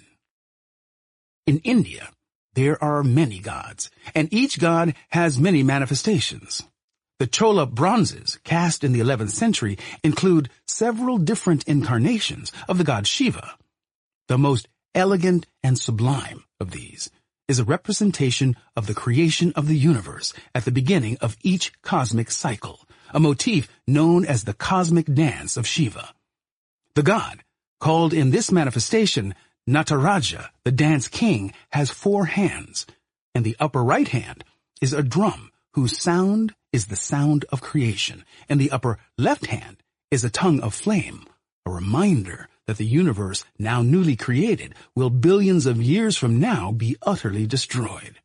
In India, there are many gods, and each god has many manifestations. The Chola bronzes, cast in the 11th century, include several different incarnations of the god Shiva. The most elegant and sublime of these is a representation of the creation of the universe at the beginning of each cosmic cycle, a motif known as the cosmic dance of Shiva. The god, called in this manifestation Nataraja, the dance king, has 4 hands, and the upper right hand is a drum whose sound is the sound of creation, and the upper left hand is a tongue of flame, a reminder that the universe, now newly created, will billions of years from now be utterly destroyed.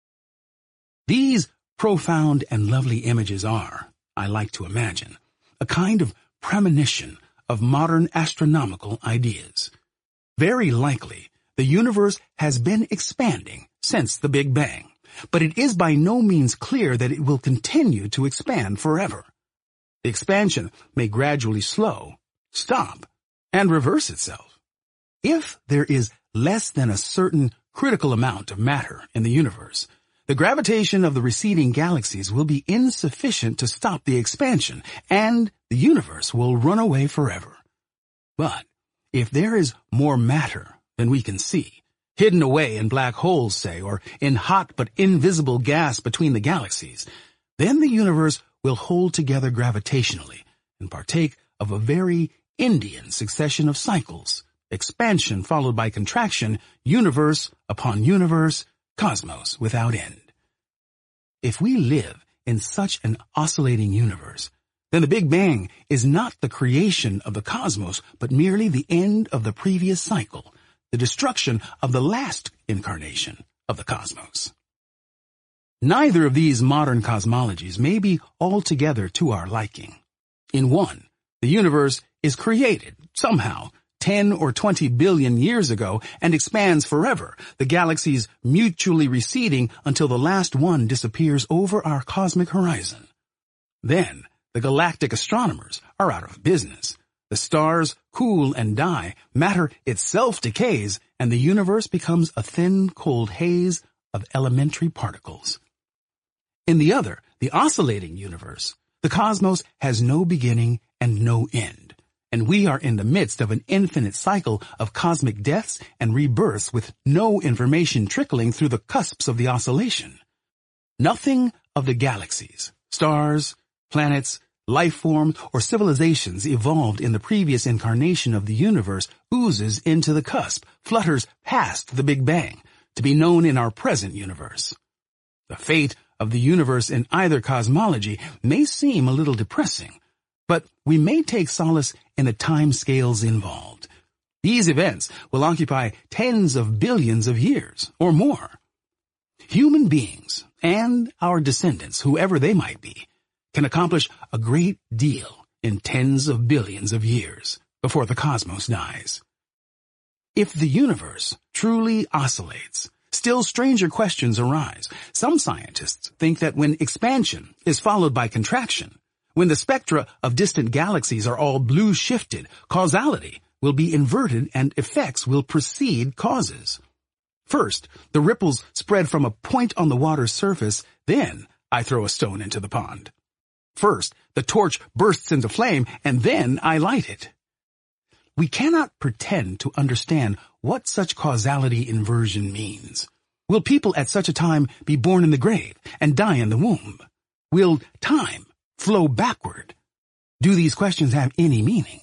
These profound and lovely images are, I like to imagine, a kind of premonition of modern astronomical ideas. Very likely, the universe has been expanding since the Big Bang, but it is by no means clear that it will continue to expand forever. The expansion may gradually slow, stop, and reverse itself. If there is less than a certain critical amount of matter in the universe, the gravitation of the receding galaxies will be insufficient to stop the expansion, and the universe will run away forever. But if there is more matter than we can see, hidden away in black holes, say, or in hot but invisible gas between the galaxies, then the universe will hold together gravitationally and partake of a very Indian succession of cycles, expansion followed by contraction, universe upon universe, cosmos without end. If we live in such an oscillating universe, then the Big Bang is not the creation of the cosmos, but merely the end of the previous cycle, the destruction of the last incarnation of the cosmos. Neither of these modern cosmologies may be altogether to our liking. In one, the universe is created, somehow, 10 or 20 billion years ago and expands forever, the galaxies mutually receding until the last one disappears over our cosmic horizon. Then, the galactic astronomers are out of business. The stars cool and die, matter itself decays, and the universe becomes a thin, cold haze of elementary particles. In the other, the oscillating universe, the cosmos has no beginning and no end, and we are in the midst of an infinite cycle of cosmic deaths and rebirths with no information trickling through the cusps of the oscillation. Nothing of the galaxies, stars, planets, life forms, or civilizations evolved in the previous incarnation of the universe oozes into the cusp, flutters past the Big Bang, to be known in our present universe. The fate of the universe in either cosmology may seem a little depressing, but we may take solace in the time scales involved. These events will occupy tens of billions of years or more. Human beings, and our descendants, whoever they might be, can accomplish a great deal in tens of billions of years before the cosmos dies. If the universe truly oscillates, still stranger questions arise. Some scientists think that when expansion is followed by contraction, when the spectra of distant galaxies are all blue shifted, causality will be inverted and effects will precede causes. First, the ripples spread from a point on the water's surface, then I throw a stone into the pond. First, the torch bursts into flame, and then I light it. We cannot pretend to understand what such causality inversion means. Will people at such a time be born in the grave and die in the womb? Will time flow backward? Do these questions have any meaning?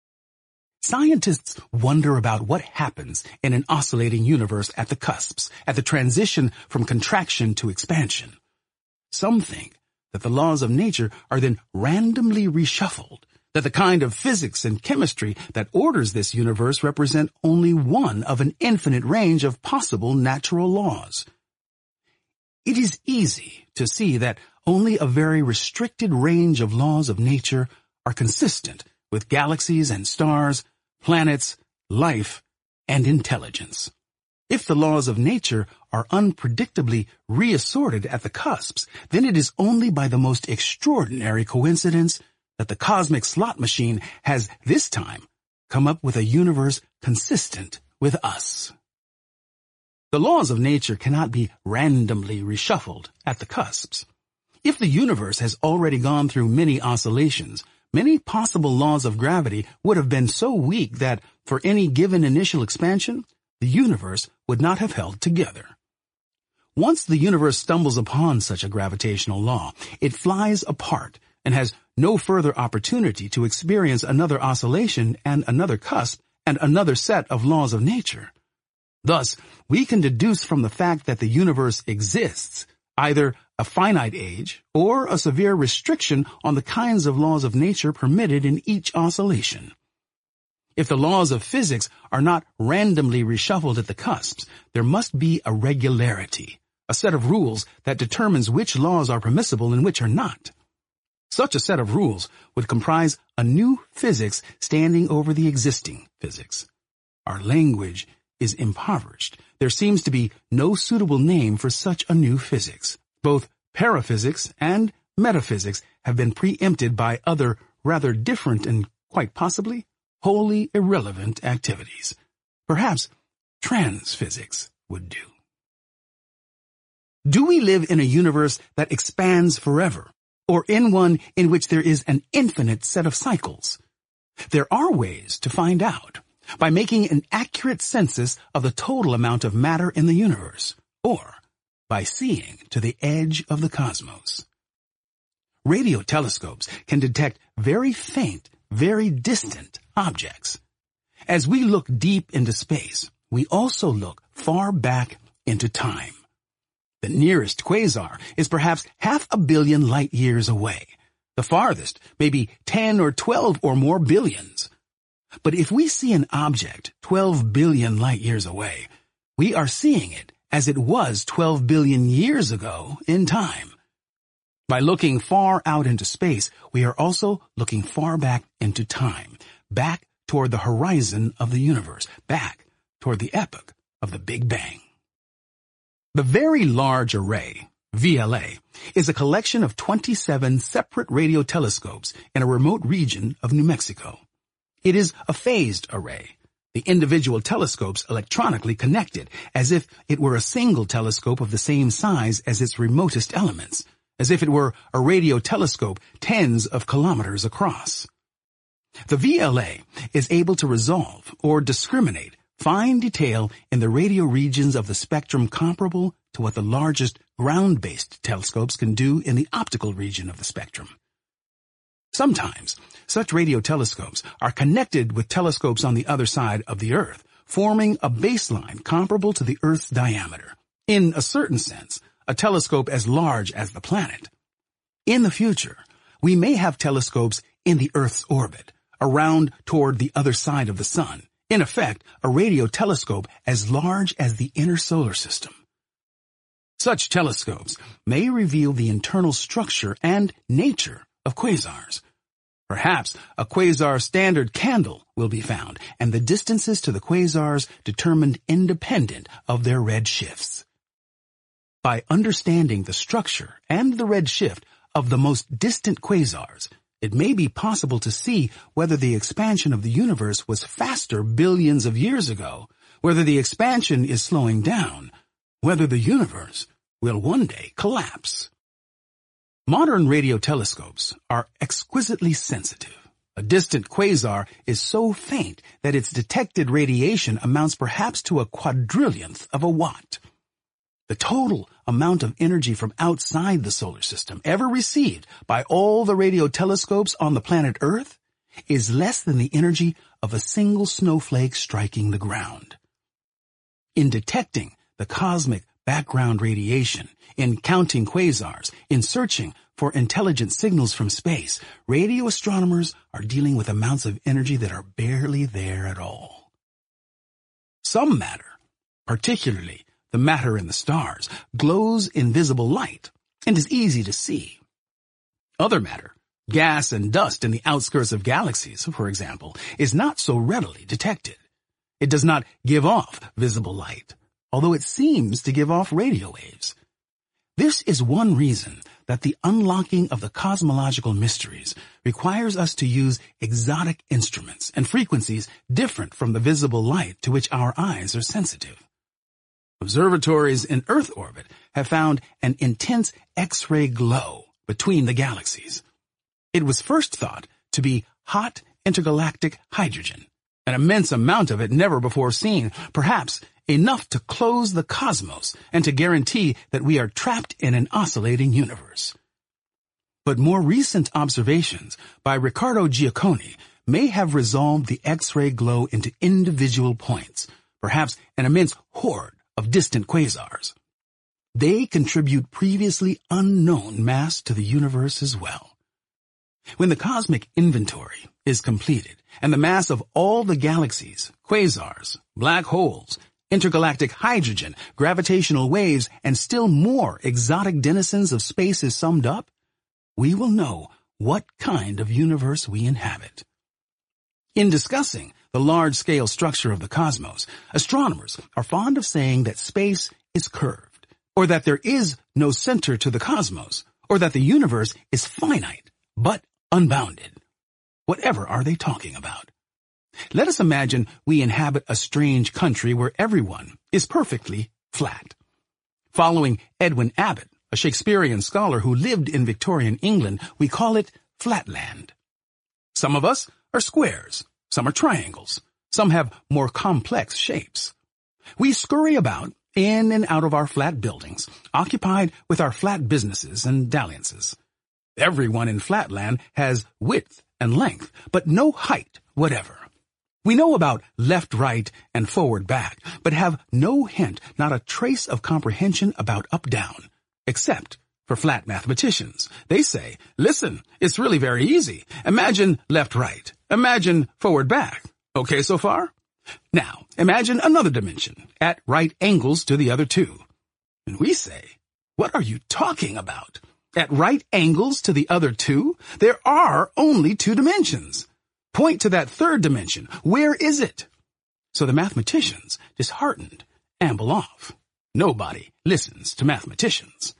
Scientists wonder about what happens in an oscillating universe at the cusps, at the transition from contraction to expansion. Some think that the laws of nature are then randomly reshuffled, that the kind of physics and chemistry that orders this universe represent only one of an infinite range of possible natural laws. It is easy to see that only a very restricted range of laws of nature are consistent with galaxies and stars, planets, life, and intelligence. If the laws of nature are unpredictably reassorted at the cusps, then it is only by the most extraordinary coincidence that the cosmic slot machine has this time come up with a universe consistent with us. The laws of nature cannot be randomly reshuffled at the cusps. If the universe has already gone through many oscillations, many possible laws of gravity would have been so weak that, for any given initial expansion, the universe would not have held together. Once the universe stumbles upon such a gravitational law, it flies apart and has no further opportunity to experience another oscillation and another cusp and another set of laws of nature. Thus, we can deduce from the fact that the universe exists either a finite age or a severe restriction on the kinds of laws of nature permitted in each oscillation. If the laws of physics are not randomly reshuffled at the cusps, there must be a regularity, a set of rules that determines which laws are permissible and which are not. Such a set of rules would comprise a new physics standing over the existing physics. Our language is impoverished. There seems to be no suitable name for such a new physics. Both paraphysics and metaphysics have been preempted by other rather different and quite possibly wholly irrelevant activities. Perhaps transphysics would do. Do we live in a universe that expands forever, or in one in which there is an infinite set of cycles? There are ways to find out by making an accurate census of the total amount of matter in the universe, or by seeing to the edge of the cosmos. Radio telescopes can detect very faint, very distant objects. As we look deep into space, we also look far back into time. The nearest quasar is perhaps 500 million light years away. The farthest may be 10 or 12 or more billions. But if we see an object 12 billion light years away, we are seeing it as it was 12 billion years ago in time. By looking far out into space, we are also looking far back into time, back toward the horizon of the universe, back toward the epoch of the Big Bang. The Very Large Array, VLA, is a collection of 27 separate radio telescopes in a remote region of New Mexico. It is a phased array, the individual telescopes electronically connected, as if it were a single telescope of the same size as its remotest elements, as if it were a radio telescope tens of kilometers across. The VLA is able to resolve or discriminate fine detail in the radio regions of the spectrum comparable to what the largest ground-based telescopes can do in the optical region of the spectrum. Sometimes, such radio telescopes are connected with telescopes on the other side of the Earth, forming a baseline comparable to the Earth's diameter. In a certain sense, a telescope as large as the planet. In the future, we may have telescopes in the Earth's orbit, around toward the other side of the Sun. In effect, a radio telescope as large as the inner solar system. Such telescopes may reveal the internal structure and nature of quasars. Perhaps a quasar standard candle will be found, and the distances to the quasars determined independent of their red shifts. By understanding the structure and the red shift of the most distant quasars, it may be possible to see whether the expansion of the universe was faster billions of years ago, whether the expansion is slowing down, whether the universe will one day collapse. Modern radio telescopes are exquisitely sensitive. A distant quasar is so faint that its detected radiation amounts perhaps to a quadrillionth of a watt. The total amount of energy from outside the solar system ever received by all the radio telescopes on the planet Earth is less than the energy of a single snowflake striking the ground. In detecting the cosmic background radiation, in counting quasars, in searching for intelligent signals from space, radio astronomers are dealing with amounts of energy that are barely there at all. Some matter, particularly the matter in the stars, glows in visible light and is easy to see. Other matter, gas and dust in the outskirts of galaxies, for example, is not so readily detected. It does not give off visible light, although it seems to give off radio waves. This is one reason that the unlocking of the cosmological mysteries requires us to use exotic instruments and frequencies different from the visible light to which our eyes are sensitive. Observatories in Earth orbit have found an intense X-ray glow between the galaxies. It was first thought to be hot intergalactic hydrogen, an immense amount of it never before seen, perhaps enough to close the cosmos and to guarantee that we are trapped in an oscillating universe. But more recent observations by Riccardo Giacconi may have resolved the X-ray glow into individual points, perhaps an immense horde of distant quasars. They contribute previously unknown mass to the universe as well. When the cosmic inventory is completed and the mass of all the galaxies, quasars, black holes, intergalactic hydrogen, gravitational waves, and still more exotic denizens of space is summed up, we will know what kind of universe we inhabit. In discussing the large-scale structure of the cosmos, astronomers are fond of saying that space is curved, or that there is no center to the cosmos, or that the universe is finite, but unbounded. Whatever are they talking about? Let us imagine we inhabit a strange country where everyone is perfectly flat. Following Edwin Abbott, a Shakespearean scholar who lived in Victorian England, we call it flatland. Some of us are squares, some are triangles, some have more complex shapes. We scurry about in and out of our flat buildings, occupied with our flat businesses and dalliances. Everyone in flatland has width and length, but no height whatever. We know about left, right, and forward, back, but have no hint, not a trace of comprehension about up, down, except for flat mathematicians. They say, listen, it's really very easy. Imagine left, right. Imagine forward, back. Okay so far? Now, imagine another dimension at right angles to the other two. And we say, what are you talking about? At right angles to the other two? There are only two dimensions. Point to that third dimension. Where is it? So the mathematicians, disheartened, amble off. Nobody listens to mathematicians.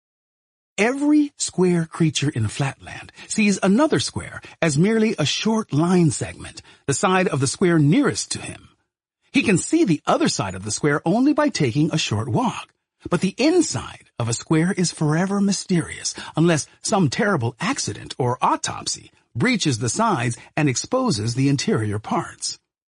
Every square creature in Flatland sees another square as merely a short line segment, the side of the square nearest to him. He can see the other side of the square only by taking a short walk. But the inside of a square is forever mysterious unless some terrible accident or autopsy breaches the sides and exposes the interior parts.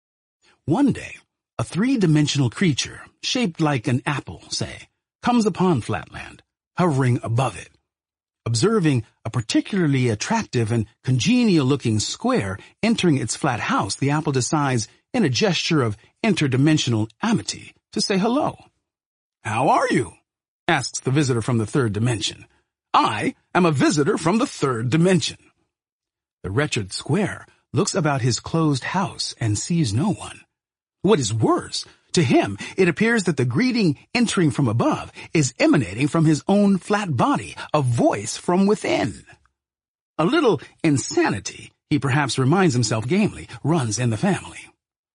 One day, a three-dimensional creature, shaped like an apple, say, comes upon Flatland, hovering above it. Observing a particularly attractive and congenial-looking square entering its flat house, the apple decides, in a gesture of interdimensional amity, to say hello. "How are you?" asks the visitor from the third dimension. "I am a visitor from the third dimension." The wretched square looks about his closed house and sees no one. What is worse, to him it appears that the greeting entering from above is emanating from his own flat body, a voice from within. A little insanity, he perhaps reminds himself gamely, runs in the family.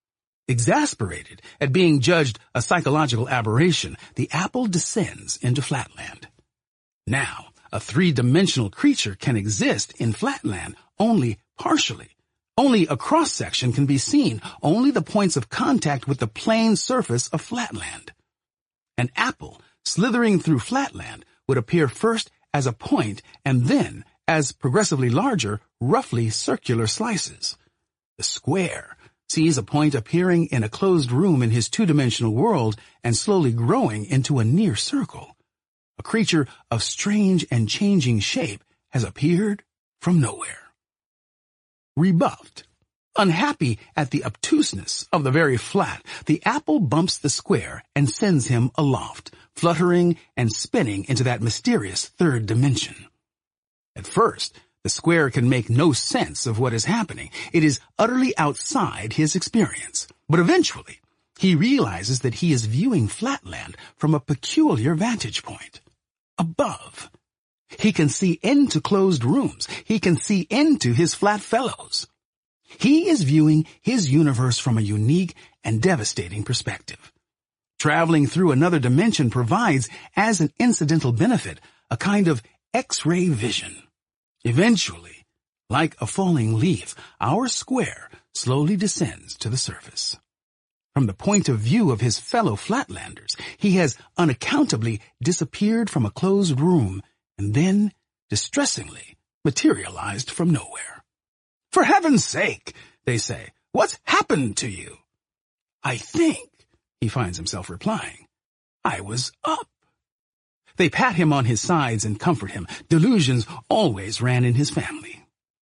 Exasperated at being judged a psychological aberration, the apple descends into Flatland. Now, a three-dimensional creature can exist in Flatland only partially. Only a cross-section can be seen, only the points of contact with the plane surface of Flatland. An apple slithering through Flatland would appear first as a point and then as progressively larger, roughly circular slices. The square sees a point appearing in a closed room in his two-dimensional world and slowly growing into a near circle. A creature of strange and changing shape has appeared from nowhere. Rebuffed, unhappy at the obtuseness of the very flat, the apple bumps the square and sends him aloft, fluttering and spinning into that mysterious third dimension. At first, the square can make no sense of what is happening. It is utterly outside his experience. But eventually, he realizes that he is viewing Flatland from a peculiar vantage point. Above. He can see into closed rooms. He can see into his flat fellows. He is viewing his universe from a unique and devastating perspective. Traveling through another dimension provides, as an incidental benefit, a kind of X-ray vision. Eventually, like a falling leaf, our square slowly descends to the surface. From the point of view of his fellow Flatlanders, he has unaccountably disappeared from a closed room and then, distressingly, materialized from nowhere. "For heaven's sake," they say, "what's happened to you?" "I think," he finds himself replying, "I was up." They pat him on his sides and comfort him. Delusions always ran in his family.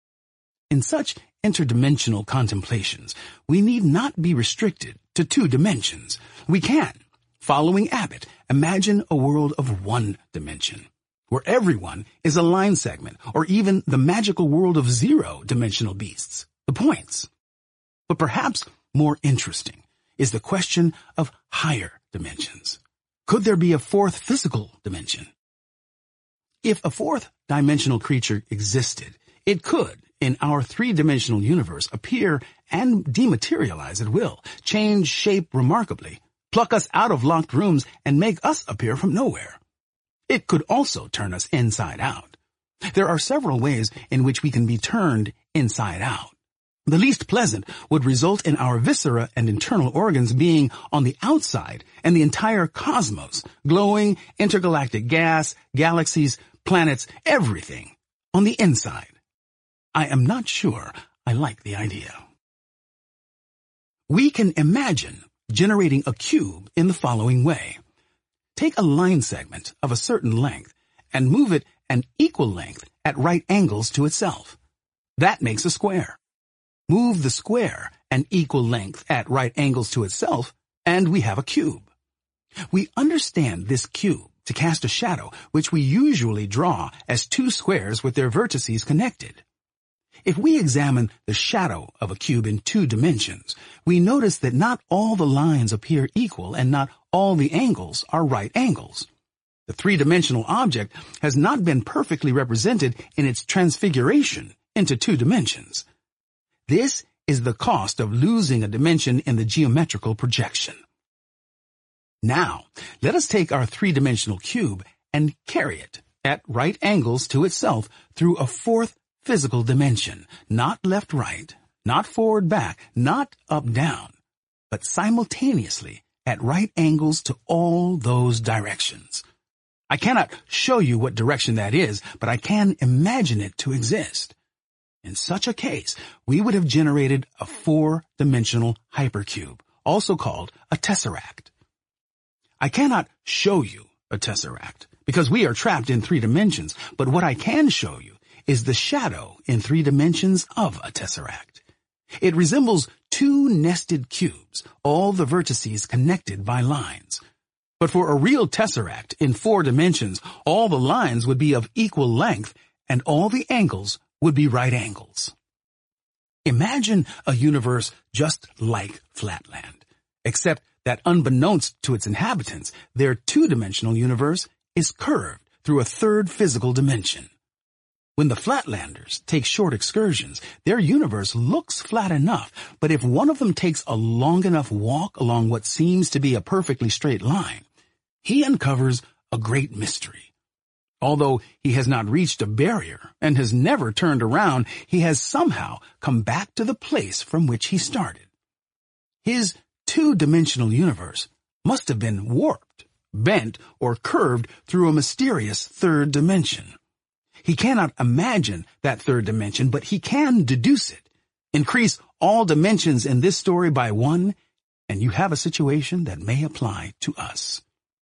In such interdimensional contemplations, we need not be restricted to two dimensions. We can, following Abbott, imagine a world of one dimension, where everyone is a line segment, or even the magical world of zero-dimensional beasts, the points. But perhaps more interesting is the question of higher dimensions. Could there be a fourth physical dimension? If a fourth dimensional creature existed, it could, in our three-dimensional universe, appear and dematerialize at will, change shape remarkably, pluck us out of locked rooms, and make us appear from nowhere. It could also turn us inside out. There are several ways in which we can be turned inside out. The least pleasant would result in our viscera and internal organs being on the outside and the entire cosmos, glowing intergalactic gas, galaxies, planets, everything on the inside. I am not sure I like the idea. We can imagine generating a cube in the following way. Take a line segment of a certain length and move it an equal length at right angles to itself. That makes a square. Move the square an equal length at right angles to itself, and we have a cube. We understand this cube to cast a shadow, which we usually draw as two squares with their vertices connected. If we examine the shadow of a cube in 2 dimensions, we notice that not all the lines appear equal and not all the angles are right angles. The 3-dimensional object has not been perfectly represented in its transfiguration into 2 dimensions. This is the cost of losing a dimension in the geometrical projection. Now, let us take our 3-dimensional cube and carry it at right angles to itself through a 4th physical dimension, not left-right, not forward-back, not up-down, but simultaneously at right angles to all those directions. I cannot show you what direction that is, but I can imagine it to exist. In such a case, we would have generated a 4-dimensional hypercube, also called a tesseract. I cannot show you a tesseract because we are trapped in 3 dimensions, but what I can show you is the shadow in 3 dimensions of a tesseract. It resembles 2 nested cubes, all the vertices connected by lines. But for a real tesseract in 4 dimensions, all the lines would be of equal length and all the angles would be right angles. Imagine a universe just like Flatland, except that unbeknownst to its inhabitants, their 2-dimensional universe is curved through a 3rd physical dimension. When the Flatlanders take short excursions, their universe looks flat enough, but if one of them takes a long enough walk along what seems to be a perfectly straight line, he uncovers a great mystery. Although he has not reached a barrier and has never turned around, he has somehow come back to the place from which he started. His 2-dimensional universe must have been warped, bent, or curved through a mysterious 3rd dimension. He cannot imagine that 3rd dimension, but he can deduce it. Increase all dimensions in this story by 1, and you have a situation that may apply to us.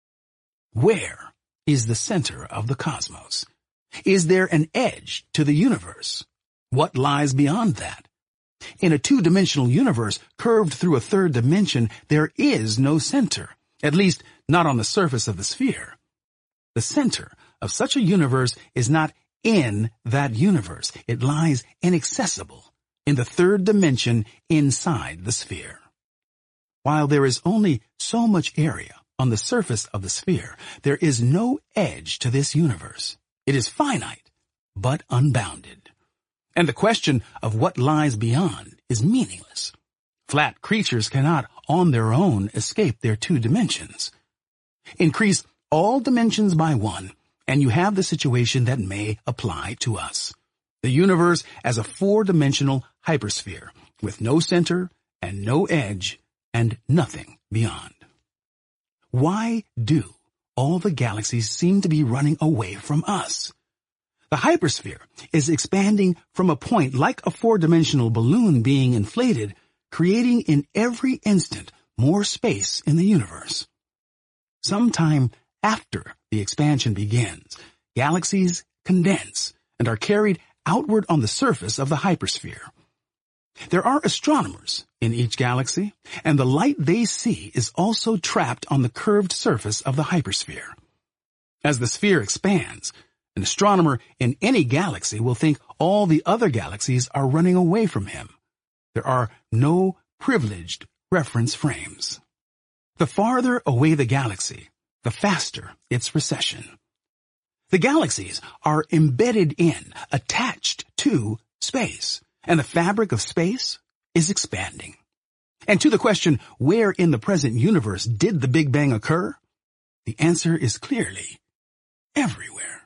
Where is the center of the cosmos? Is there an edge to the universe? What lies beyond that? In a 2-dimensional universe curved through a 3rd dimension, there is no center, at least not on the surface of the sphere. The center of such a universe is not in that universe. It lies inaccessible in the 3rd dimension inside the sphere. While there is only so much area on the surface of the sphere, there is no edge to this universe. It is finite, but unbounded. And the question of what lies beyond is meaningless. Flat creatures cannot on their own escape their 2 dimensions. Increase all dimensions by 1, and you have the situation that may apply to us. The universe as a 4-dimensional hypersphere with no center and no edge and nothing beyond. Why do all the galaxies seem to be running away from us? The hypersphere is expanding from a point like a 4-dimensional balloon being inflated, creating in every instant more space in the universe. Sometime after the expansion begins, galaxies condense and are carried outward on the surface of the hypersphere. There are astronomers in each galaxy, and the light they see is also trapped on the curved surface of the hypersphere. As the sphere expands, an astronomer in any galaxy will think all the other galaxies are running away from him. There are no privileged reference frames. The farther away the galaxy, the faster its recession. The galaxies are embedded in, attached to space, and the fabric of space is expanding. And to the question, where in the present universe did the Big Bang occur? The answer is clearly everywhere.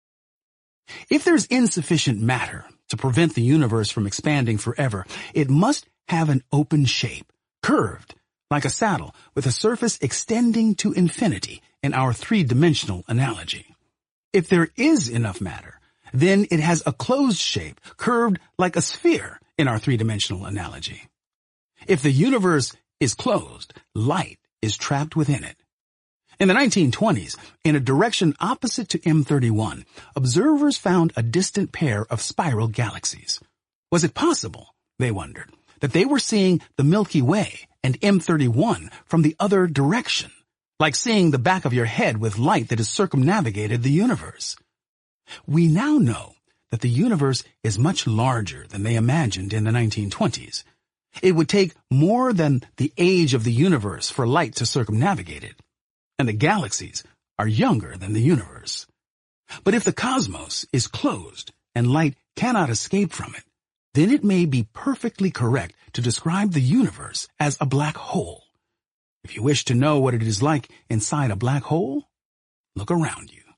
If there's insufficient matter to prevent the universe from expanding forever, it must have an open shape, curved like a saddle with a surface extending to infinity in our 3-dimensional analogy. If there is enough matter, then it has a closed shape, curved like a sphere in our 3-dimensional analogy. If the universe is closed, light is trapped within it. In the 1920s, in a direction opposite to M31, observers found a distant pair of spiral galaxies. Was it possible, they wondered, that they were seeing the Milky Way and M31 from the other direction, like seeing the back of your head with light that has circumnavigated the universe? We now know that the universe is much larger than they imagined in the 1920s. It would take more than the age of the universe for light to circumnavigate it, and the galaxies are younger than the universe. But if the cosmos is closed and light cannot escape from it, then it may be perfectly correct to describe the universe as a black hole. If you wish to know what it is like inside a black hole, look around you.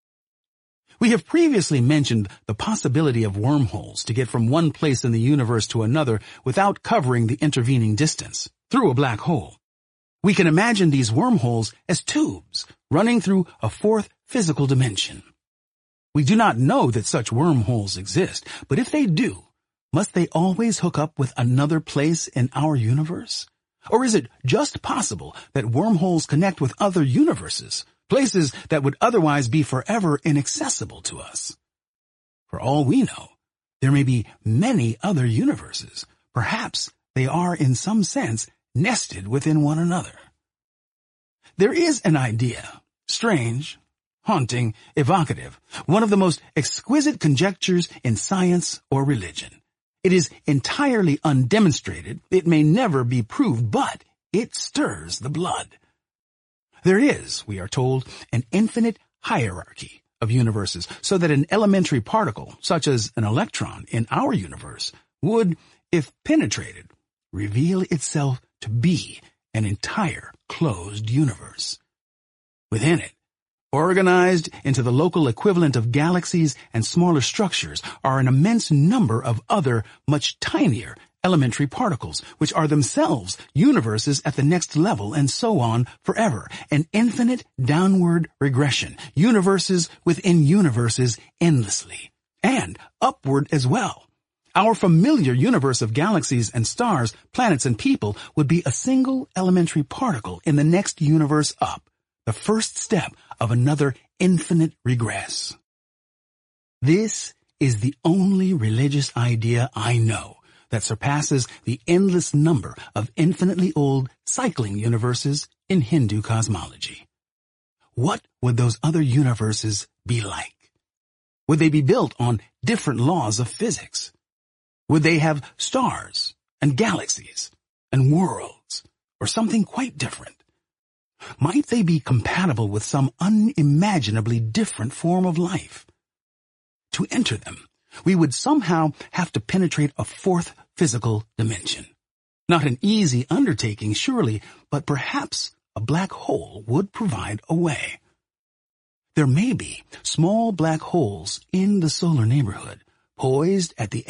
We have previously mentioned the possibility of wormholes to get from one place in the universe to another without covering the intervening distance, through a black hole. We can imagine these wormholes as tubes running through a fourth physical dimension. We do not know that such wormholes exist, but if they do, must they always hook up with another place in our universe? Or is it just possible that wormholes connect with other universes, places that would otherwise be forever inaccessible to us? For all we know, there may be many other universes. Perhaps they are in some sense nested within one another. There is an idea, strange, haunting, evocative, one of the most exquisite conjectures in science or religion. It is entirely undemonstrated, it may never be proved, but it stirs the blood. There is, we are told, an infinite hierarchy of universes, so that an elementary particle, such as an electron in our universe, would, if penetrated, reveal itself to be an entire closed universe. Within it, organized into the local equivalent of galaxies and smaller structures, are an immense number of other, much tinier elementary particles, which are themselves universes at the next level, and so on forever. An infinite downward regression, universes within universes endlessly, and upward as well. Our familiar universe of galaxies and stars, planets and people would be a single elementary particle in the next universe up, the first step of another infinite regress. This is the only religious idea I know that surpasses the endless number of infinitely old cycling universes in Hindu cosmology. What would those other universes be like? Would they be built on different laws of physics? Would they have stars and galaxies and worlds, or something quite different? Might they be compatible with some unimaginably different form of life? To enter them, we would somehow have to penetrate a fourth physical dimension. Not an easy undertaking, surely, but perhaps a black hole would provide a way. There may be small black holes in the solar neighborhood, poised at the